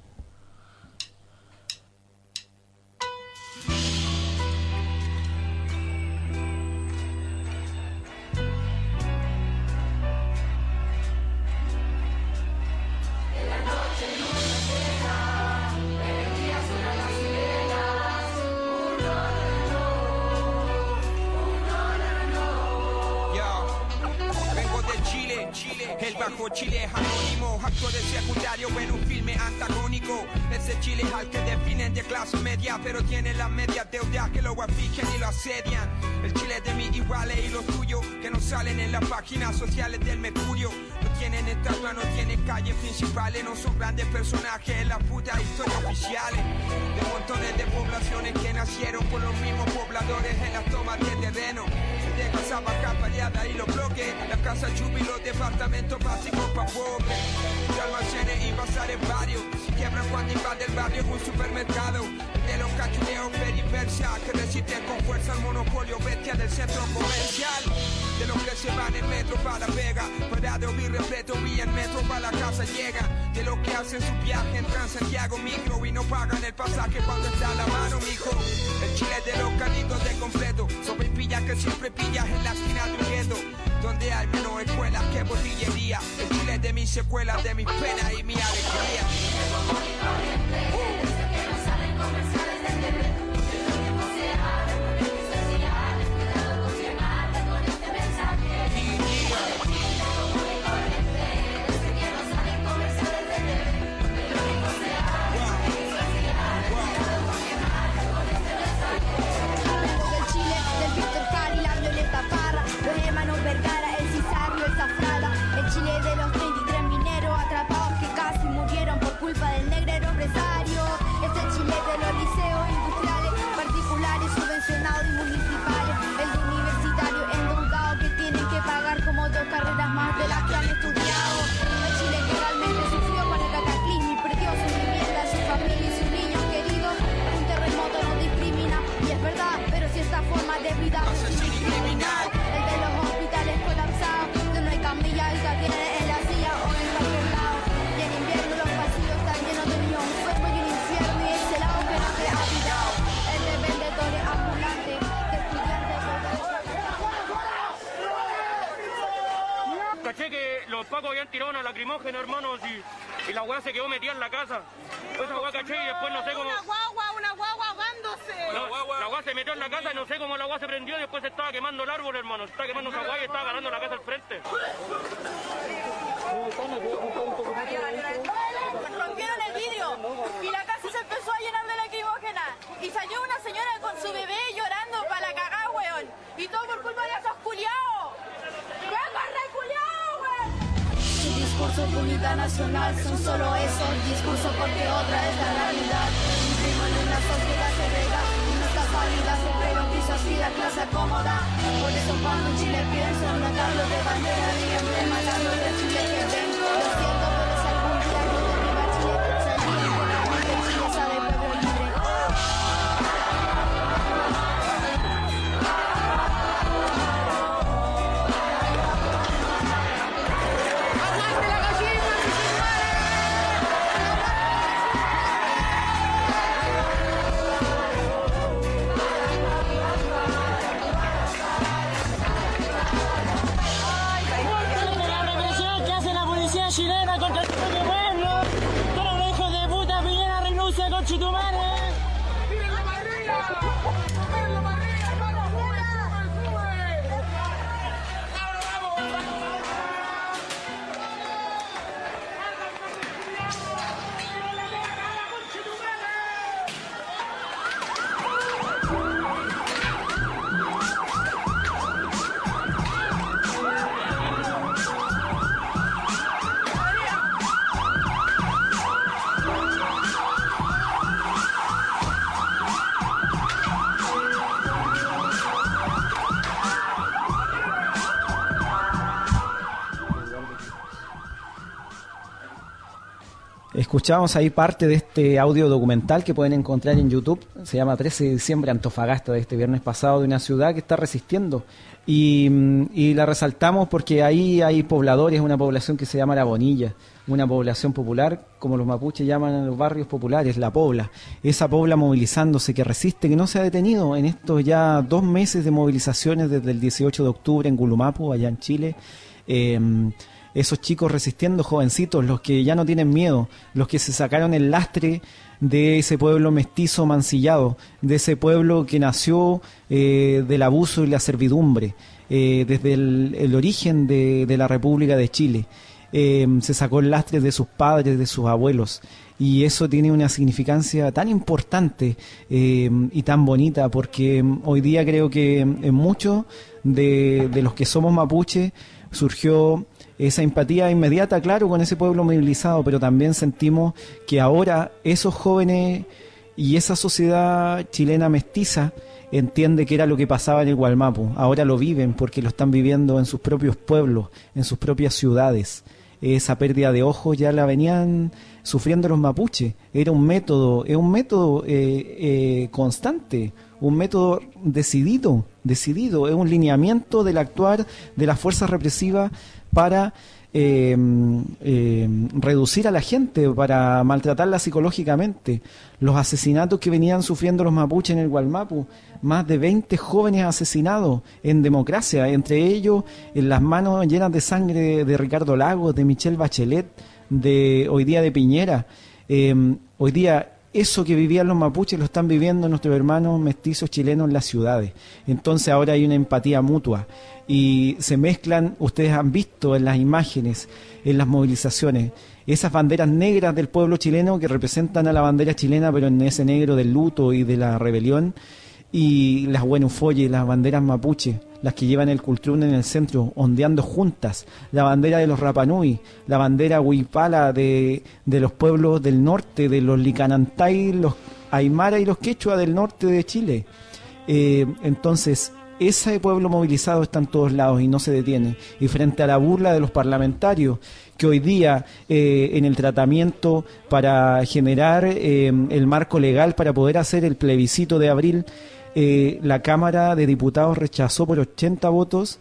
El Bajo Chile es anónimo, acto de secundario en un filme antagónico. Ese Chile es al que definen de clase media, pero tiene las medias deudas que lo afligen y lo asedian. El Chile de mis iguales y los tuyos, que no salen en las páginas sociales del Mercurio. No tienen estatua, no tienen calles principales, no son grandes personajes en las putas historias oficiales. De montones de poblaciones que nacieron por los mismos pobladores en las tomas de terreno. De casa baja paliada y los bloques, las casas chupi y los departamentos básicos pa' pobres. De almacenes y bazares varios, quiebran cuando invade el barrio un supermercado. De los cachuleos periferia que resisten con fuerza al monopolio bestia del centro comercial. De los que se van en metro para Vega, para de oír repleto vía en metro para la casa llegan. De los que hacen su viaje en Transantiago micro y no pagan el pasaje cuando está a la mano, mijo. El Chile de los canitos de completo, sobre pillas que siempre pillas en la esquina de un gueto, donde hay menos escuelas que botillería. El Chile de mis secuelas, de mis penas y mi alegría. Culpa del negrero empresario, este Chile de los liceos industriales, particulares, subvencionados y municipales, el de universitario endeudados que tienen que pagar como 2 carreras más de las que han estudiado, el Chile que realmente sufrió con el cataclismo y perdió su vivienda, su familia y sus niños queridos. Un terremoto no discrimina y es verdad, pero si esta forma de vida es criminal, el de los hospitales colapsados, donde no hay camillas y cadenas en la silla o en cualquier lado, y en invierno los pasillos están llenos de niños, un fuego y un infierno y ese lado que no te ha pillado, el de vendedores ambulantes, de estudiantes. Caché que los pacos habían tirado una lacrimógena, hermanos, y la weá se quedó metida en la casa. Esa weá caché y después no sé cómo... Una guagua ahogándose. La weá se metió en la casa y no sé cómo la weá se prendió y después se estaba quemando el árbol, hermano. Se estaba quemando esa weá y estaba ganando la casa al frente. Rompieron el vidrio y la casa se empezó a llenar de lacrimógena y salió una señora con su bebé llorando para la cagá, weón. Y todo por culpa de esos culiados. Su discurso de unidad nacional son solo esos discursos porque otra es la realidad. Vivimos en una sociedad segregada y nuestra familia siempre lo quiso así, la clase cómoda. Por eso cuando en Chile pienso en un cambio de bandera y emblematando de Chile que vengo. Lo siento, pero si algún día yo derriba Chile, salir de la mente Chile sabe pueblo libre. Chilena contra el propio pueblo. Todos los hijos de puta Piñera renuncia con Chitumare. ¡Tírenlo para arriba! ¡Tírenlo para arriba, hermano! ¡Sube! Escuchábamos ahí parte de este audio documental que pueden encontrar en YouTube. Se llama 13 de diciembre, Antofagasta, de este viernes pasado, de una ciudad que está resistiendo. Y la resaltamos porque ahí hay pobladores, una población que se llama La Bonilla, una población popular, como los mapuches llaman a los barrios populares, la pobla. Esa pobla movilizándose, que resiste, que no se ha detenido en estos ya 2 meses de movilizaciones desde el 18 de octubre en Gulumapu, allá en Chile. Esos chicos resistiendo, jovencitos, los que ya no tienen miedo, los que se sacaron el lastre de ese pueblo mestizo mancillado, de ese pueblo que nació del abuso y la servidumbre, desde el origen de la República de Chile. Se sacó el lastre de sus padres, de sus abuelos, y eso tiene una significancia tan importante y tan bonita, porque hoy día creo que en muchos de los que somos mapuche surgió esa empatía inmediata, claro, con ese pueblo movilizado, pero también sentimos que ahora esos jóvenes y esa sociedad chilena mestiza entiende que era lo que pasaba en el Gualmapu. Ahora lo viven porque lo están viviendo en sus propios pueblos, en sus propias ciudades. Esa pérdida de ojos ya la venían sufriendo los mapuches. Era un método, es un método constante, un método decidido, es un lineamiento del actuar de las fuerzas represivas para reducir a la gente, para maltratarla psicológicamente. Los asesinatos que venían sufriendo los mapuches en el Gualmapu, más de 20 jóvenes asesinados en democracia, entre ellos en las manos llenas de sangre de Ricardo Lagos, de Michelle Bachelet, de hoy día de Piñera. Hoy día eso que vivían los mapuches lo están viviendo nuestros hermanos mestizos chilenos en las ciudades. Entonces ahora hay una empatía mutua y se mezclan, ustedes han visto en las imágenes, en las movilizaciones, esas banderas negras del pueblo chileno que representan a la bandera chilena, pero en ese negro del luto y de la rebelión, y las Huenufoye, las banderas mapuche, las que llevan el cultrún en el centro, ondeando juntas, la bandera de los Rapanui, la bandera huipala de los pueblos del norte, de los Licanantay, los Aymara y los Quechua del norte de Chile. Entonces, ese pueblo movilizado está en todos lados y no se detiene. Y frente a la burla de los parlamentarios, que hoy día en el tratamiento para generar el marco legal para poder hacer el plebiscito de abril, la Cámara de Diputados rechazó por 80 votos,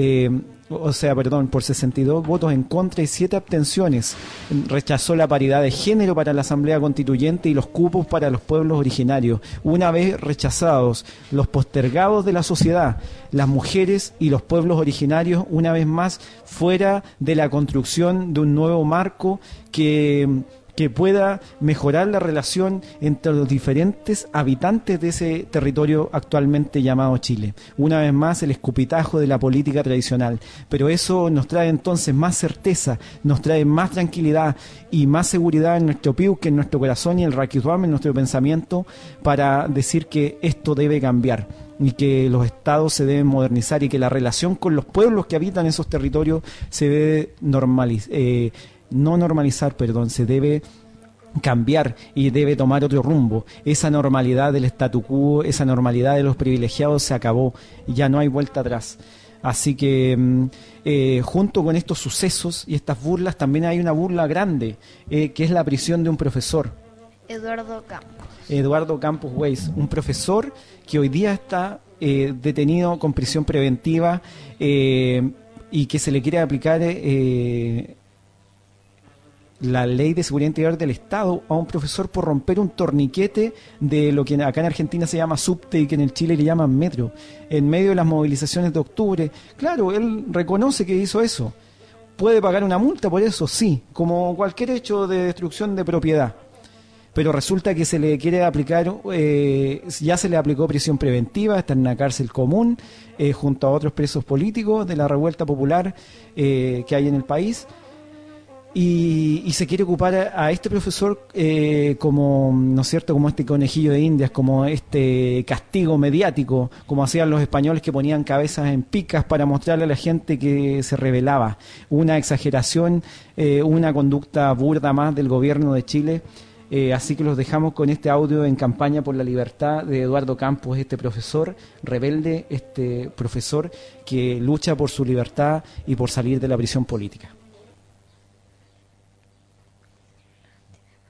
por 62 votos en contra y 7 abstenciones. Rechazó la paridad de género para la Asamblea Constituyente y los cupos para los pueblos originarios. Una vez rechazados los postergados de la sociedad, las mujeres y los pueblos originarios, una vez más fuera de la construcción de un nuevo marco que pueda mejorar la relación entre los diferentes habitantes de ese territorio actualmente llamado Chile. Una vez más el escupitajo de la política tradicional, pero eso nos trae entonces más certeza, nos trae más tranquilidad y más seguridad en nuestro piuque, en nuestro corazón y el raquizuam, en nuestro pensamiento, para decir que esto debe cambiar y que los estados se deben modernizar y que la relación con los pueblos que habitan esos territorios se debe se debe cambiar y debe tomar otro rumbo. Esa normalidad del statu quo, esa normalidad de los privilegiados se acabó, ya no hay vuelta atrás. Así que junto con estos sucesos y estas burlas también hay una burla grande, que es la prisión de un profesor, Eduardo Campos Weiss, un profesor que hoy día está detenido con prisión preventiva y que se le quiere aplicar la Ley de Seguridad Interior del Estado a un profesor por romper un torniquete de lo que acá en Argentina se llama subte y que en el Chile le llaman metro, en medio de las movilizaciones de octubre. Claro, él reconoce que hizo eso. ¿Puede pagar una multa por eso? Sí, como cualquier hecho de destrucción de propiedad. Pero resulta que se le quiere aplicar, ya se le aplicó prisión preventiva, está en una cárcel común, junto a otros presos políticos de la revuelta popular que hay en el país. Y se quiere ocupar a este profesor como, ¿no es cierto?, como este conejillo de Indias, como este castigo mediático, como hacían los españoles que ponían cabezas en picas para mostrarle a la gente que se rebelaba. Una exageración, una conducta burda más del gobierno de Chile. Así que los dejamos con este audio en campaña por la libertad de Eduardo Campos, este profesor rebelde, este profesor que lucha por su libertad y por salir de la prisión política.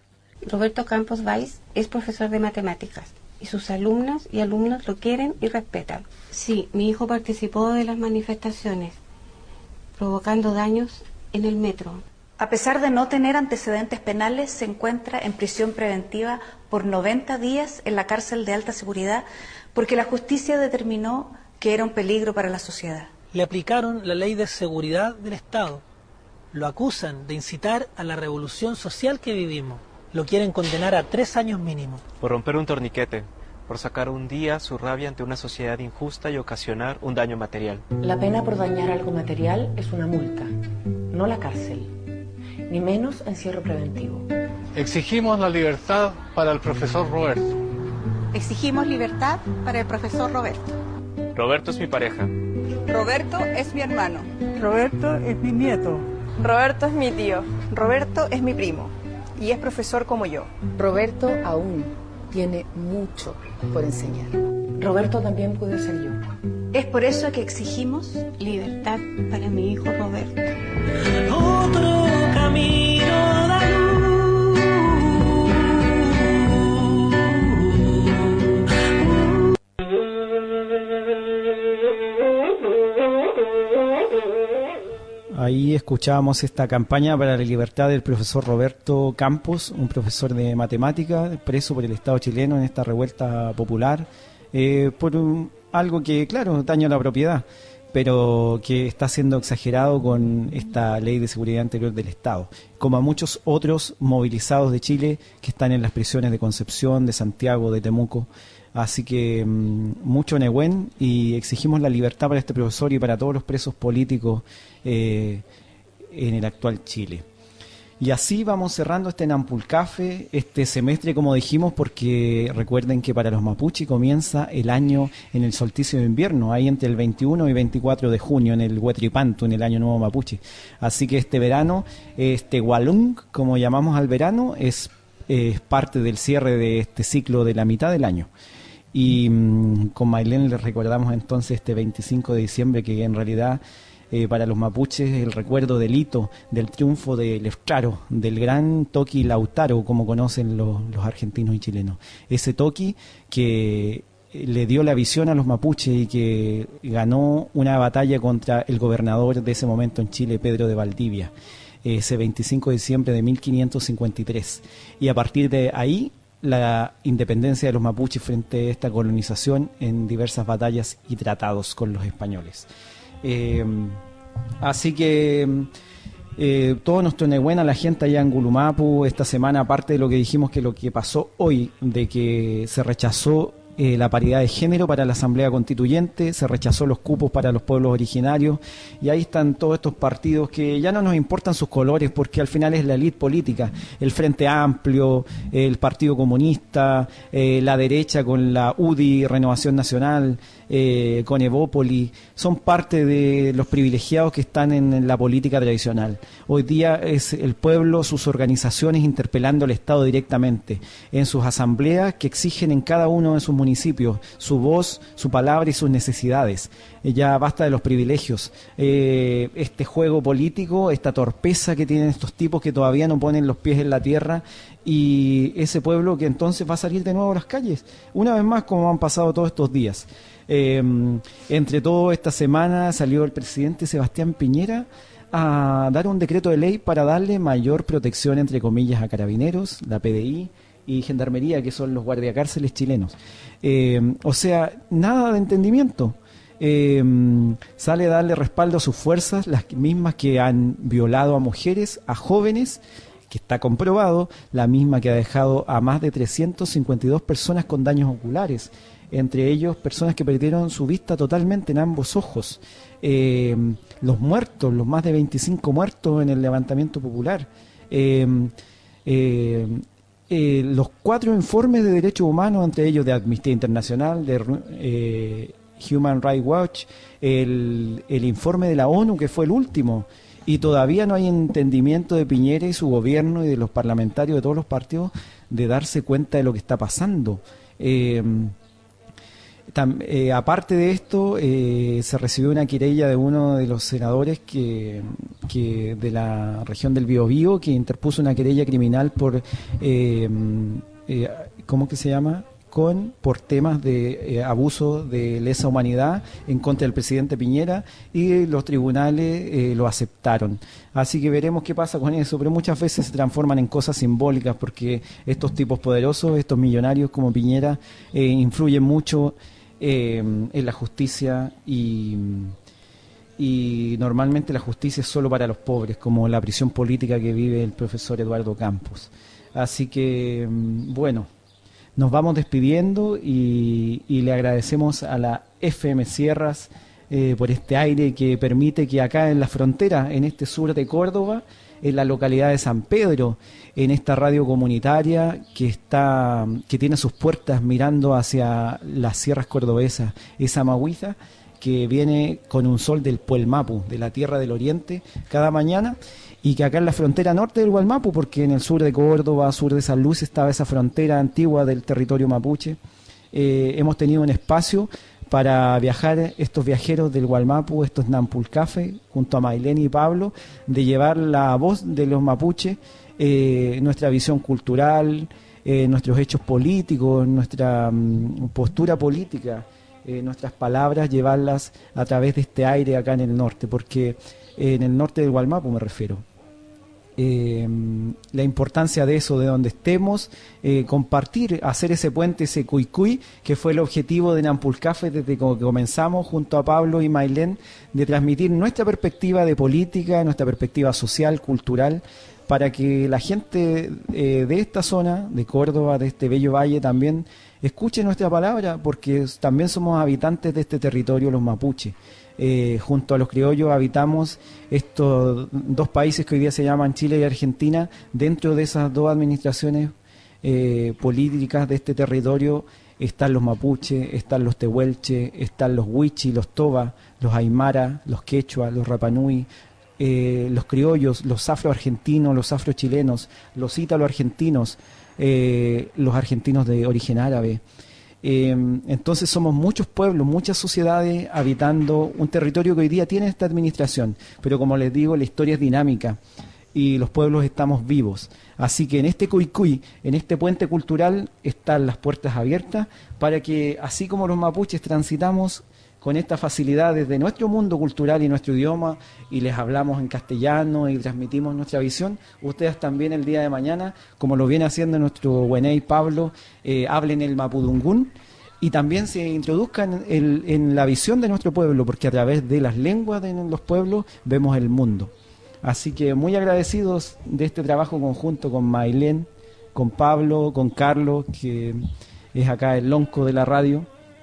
Roberto Campos Valls es profesor de matemáticas y sus alumnas y alumnos lo quieren y respetan. Sí, mi hijo participó de las manifestaciones, provocando daños en el metro. A pesar de no tener antecedentes penales, se encuentra en prisión preventiva por 90 días en la cárcel de alta seguridad porque la justicia determinó que era un peligro para la sociedad. Le aplicaron la ley de seguridad del Estado. Lo acusan de incitar a la revolución social que vivimos. Lo quieren condenar a 3 años mínimo. Por romper un torniquete, por sacar un día su rabia ante una sociedad injusta y ocasionar un daño material. La pena por dañar algo material es una multa, no la cárcel, ni menos encierro preventivo. Exigimos la libertad para el profesor Roberto. Exigimos libertad para el profesor Roberto. Roberto es mi pareja. Roberto es mi hermano. Roberto es mi nieto. Roberto es mi tío. Roberto es mi primo. Y es profesor como yo. Roberto aún tiene mucho por enseñar. Roberto también puede ser yo. Es por eso que exigimos libertad para mi hijo Roberto. Otro camino da Ahí escuchábamos esta campaña para la libertad del profesor Roberto Campos, un profesor de matemática, preso por el Estado chileno en esta revuelta popular, por algo que, claro, daña a la propiedad, pero que está siendo exagerado con esta ley de seguridad interior del Estado, como a muchos otros movilizados de Chile que están en las prisiones de Concepción, de Santiago, de Temuco. Así que mucho Nehuen, y exigimos la libertad para este profesor y para todos los presos políticos en el actual Chile. Y así vamos cerrando este Nampulcafe, este semestre, como dijimos, porque recuerden que para los mapuche comienza el año en el solsticio de invierno, ahí entre el 21 y 24 de junio, en el Huetripantu, en el año nuevo mapuche. Así que este verano, este Hualung, como llamamos al verano, es parte del cierre de este ciclo de la mitad del año. Y con Maylene les recordamos entonces este 25 de diciembre, que en realidad para los mapuches es el recuerdo del hito, del triunfo de Leftraro, del gran Toki Lautaro, como conocen los argentinos y chilenos. Ese Toki que le dio la visión a los mapuches y que ganó una batalla contra el gobernador de ese momento en Chile, Pedro de Valdivia, ese 25 de diciembre de 1553. Y a partir de ahí, la independencia de los mapuches frente a esta colonización en diversas batallas y tratados con los españoles. Así que todo nuestro Nehuen a la gente allá en Gulumapu esta semana, aparte de lo que dijimos, que lo que pasó hoy, de que se rechazó la paridad de género para la Asamblea Constituyente, se rechazó los cupos para los pueblos originarios, y ahí están todos estos partidos que ya no nos importan sus colores, porque al final es la élite política, el Frente Amplio, el Partido Comunista, la derecha con la UDI, Renovación Nacional, con Evópoli, son parte de los privilegiados que están en la política tradicional. Hoy día es el pueblo, sus organizaciones interpelando al Estado directamente, en sus asambleas que exigen en cada uno de sus municipios su voz, su palabra y sus necesidades. Ya basta de los privilegios, este juego político, esta torpeza que tienen estos tipos que todavía no ponen los pies en la tierra, y ese pueblo que entonces va a salir de nuevo a las calles, una vez más, como han pasado todos estos días. Entre todo, esta semana salió el presidente Sebastián Piñera a dar un decreto de ley para darle mayor protección, entre comillas, a carabineros, la PDI y Gendarmería, que son los guardiacárceles chilenos. O sea, nada de entendimiento. Sale a darle respaldo a sus fuerzas, las mismas que han violado a mujeres, a jóvenes, que está comprobado, la misma que ha dejado a más de 352 personas con daños oculares, entre ellos personas que perdieron su vista totalmente en ambos ojos, los muertos, los más de 25 muertos en el levantamiento popular, los 4 informes de derechos humanos, entre ellos de Amnistía Internacional, de Human Rights Watch, el informe de la ONU, que fue el último, y todavía no hay entendimiento de Piñera y su gobierno y de los parlamentarios de todos los partidos de darse cuenta de lo que está pasando. aparte de esto, se recibió una querella de uno de los senadores que de la región del Biobío, que interpuso una querella criminal por, ¿cómo que se llama? Por temas de abuso de lesa humanidad en contra del presidente Piñera, y los tribunales lo aceptaron. Así que veremos qué pasa con eso, pero muchas veces se transforman en cosas simbólicas, porque estos tipos poderosos, estos millonarios como Piñera, influyen mucho en la justicia, y normalmente la justicia es solo para los pobres, como la prisión política que vive el profesor Eduardo Campos. Así que, bueno, nos vamos despidiendo y le agradecemos a la FM Sierras por este aire que permite que acá en la frontera, en este sur de Córdoba, en la localidad de San Pedro, en esta radio comunitaria que tiene sus puertas mirando hacia las sierras cordobesas, esa Mahuiza que viene con un sol del Puelmapu, de la tierra del oriente, cada mañana, y que acá en la frontera norte del Gualmapu, porque en el sur de Córdoba, sur de San Luis, estaba esa frontera antigua del territorio mapuche. Hemos tenido un espacio para viajar, estos viajeros del Gualmapu, estos Nampulcafe, junto a Mailén y Pablo, de llevar la voz de los mapuches, nuestra visión cultural, nuestros hechos políticos, nuestra postura política, nuestras palabras, llevarlas a través de este aire acá en el norte, porque en el norte del Gualmapu me refiero. La importancia de eso, de donde estemos, compartir, hacer ese puente, ese cuicuy, que fue el objetivo de Nampulcafe desde que comenzamos junto a Pablo y Mailén, de transmitir nuestra perspectiva de política, nuestra perspectiva social, cultural, para que la gente de esta zona, de Córdoba, de este bello valle también, escuche nuestra palabra, porque también somos habitantes de este territorio, los mapuches. Junto a los criollos habitamos estos dos países que hoy día se llaman Chile y Argentina. Dentro de esas dos administraciones políticas de este territorio están los mapuches, están los tehuelche, están los huichi, los toba, los aymara, los quechua, los rapanui, los criollos, los afroargentinos, los afrochilenos, los ítalo-argentinos, los argentinos de origen árabe. Entonces somos muchos pueblos, muchas sociedades habitando un territorio que hoy día tiene esta administración, pero como les digo, la historia es dinámica y los pueblos estamos vivos. Así que en este cuicuy, en este puente cultural, están las puertas abiertas para que, así como los mapuches transitamos con esta facilidad desde nuestro mundo cultural y nuestro idioma, y les hablamos en castellano y transmitimos nuestra visión, ustedes también el día de mañana, como lo viene haciendo nuestro Güeney Pablo, hablen el mapudungún y también se introduzcan en la visión de nuestro pueblo, porque a través de las lenguas de los pueblos vemos el mundo. Así que muy agradecidos de este trabajo conjunto con Mailén, con Pablo, con Carlos, que es acá el lonco de la radio.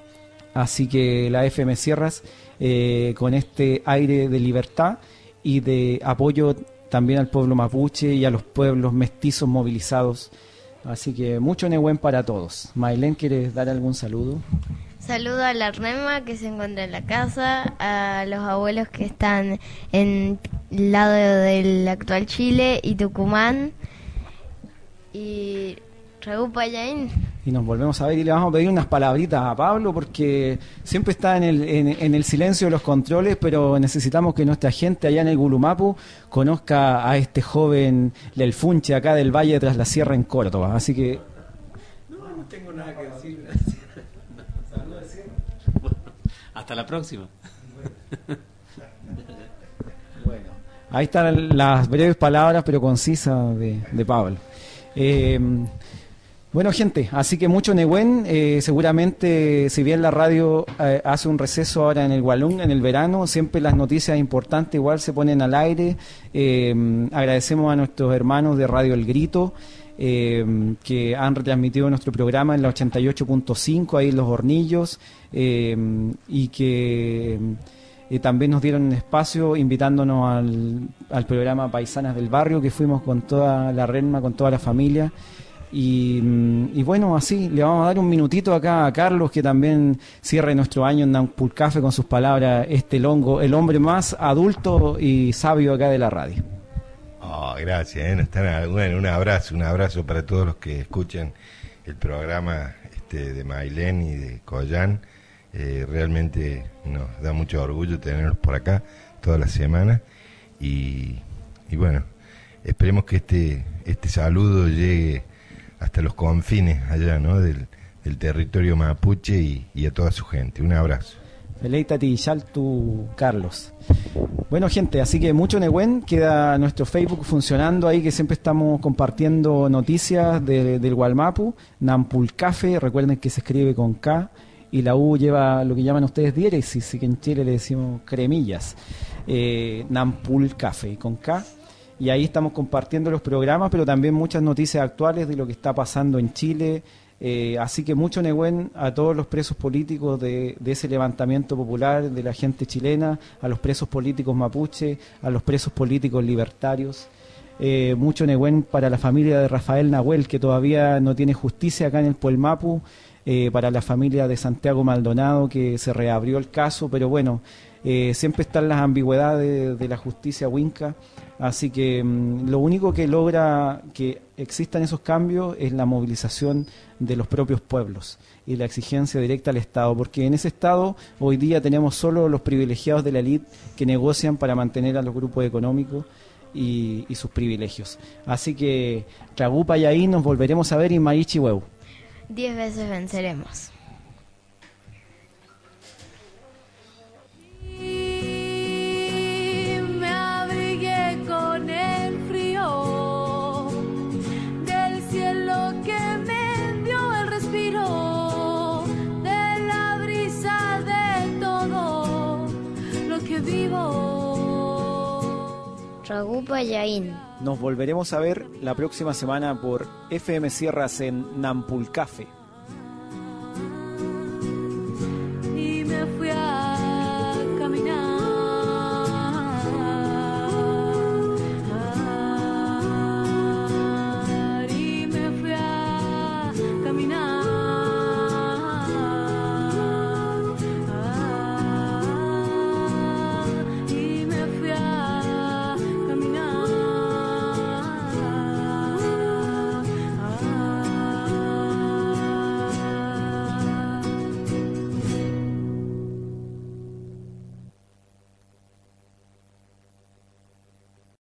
Así que la FM Sierras, con este aire de libertad y de apoyo también al pueblo mapuche y a los pueblos mestizos movilizados. Así que mucho Nehuen para todos. Mailén, ¿quieres dar algún saludo? Saludo a la Rema que se encuentra en la casa, a los abuelos que están en el lado del actual Chile y Tucumán, y Regupayain. Y nos volvemos a ver y le vamos a pedir unas palabritas a Pablo, porque siempre está en el silencio de los controles, pero necesitamos que nuestra gente allá en el Gulumapu conozca a este joven Lelfunche acá del Valle tras la Sierra en Córdoba. Así que no tengo nada que decir. Hasta la próxima. Bueno, ahí están las breves palabras pero concisas de Pablo. Bueno, gente, así que mucho Nehuen. Seguramente, si bien la radio hace un receso ahora en el Gualún, en el verano, siempre las noticias importantes igual se ponen al aire. Agradecemos a nuestros hermanos de Radio El Grito, que han retransmitido nuestro programa en la 88.5, ahí en Los Hornillos, y que también nos dieron un espacio invitándonos al programa Paisanas del Barrio, que fuimos con toda la Renma, con toda la familia. Y bueno, así le vamos a dar un minutito acá a Carlos, que también cierre nuestro año en Nampulcafe con sus palabras, longo, el hombre más adulto y sabio acá de la radio. Oh, gracias, bueno, un abrazo para todos los que escuchan el programa de Mailén y de Collán, Realmente nos da mucho orgullo tenerlos por acá toda la semana y bueno, esperemos que este saludo llegue hasta los confines allá, ¿no? del territorio mapuche y a toda su gente. Un abrazo. Feleitati Yaltu, Carlos. Bueno, gente, así que mucho Nehuen, queda nuestro Facebook funcionando ahí, que siempre estamos compartiendo noticias del Gualmapu. Nampulcafe, recuerden que se escribe con K, y la U lleva lo que llaman ustedes diéresis, y que en Chile le decimos cremillas. Nampulcafe, con K. Y ahí estamos compartiendo los programas, pero también muchas noticias actuales de lo que está pasando en Chile. Así que mucho Nehuen a todos los presos políticos de ese levantamiento popular de la gente chilena, a los presos políticos mapuche, a los presos políticos libertarios. Mucho Nehuen para la familia de Rafael Nahuel, que todavía no tiene justicia acá en el Puelmapu, para la familia de Santiago Maldonado, que se reabrió el caso, pero bueno, siempre están las ambigüedades de la justicia huinca. Así que lo único que logra que existan esos cambios es la movilización de los propios pueblos y la exigencia directa al Estado, porque en ese Estado hoy día tenemos solo los privilegiados de la élite que negocian para mantener a los grupos económicos y sus privilegios. Así que Ragupa y ahí nos volveremos a ver en Maichi Hueu. 10 veces venceremos. Con el frío del cielo que me dio el respiro, de la brisa de todo lo que vivo. Ragupa Yain. Nos volveremos a ver la próxima semana por FM Sierras en Nampulcafe.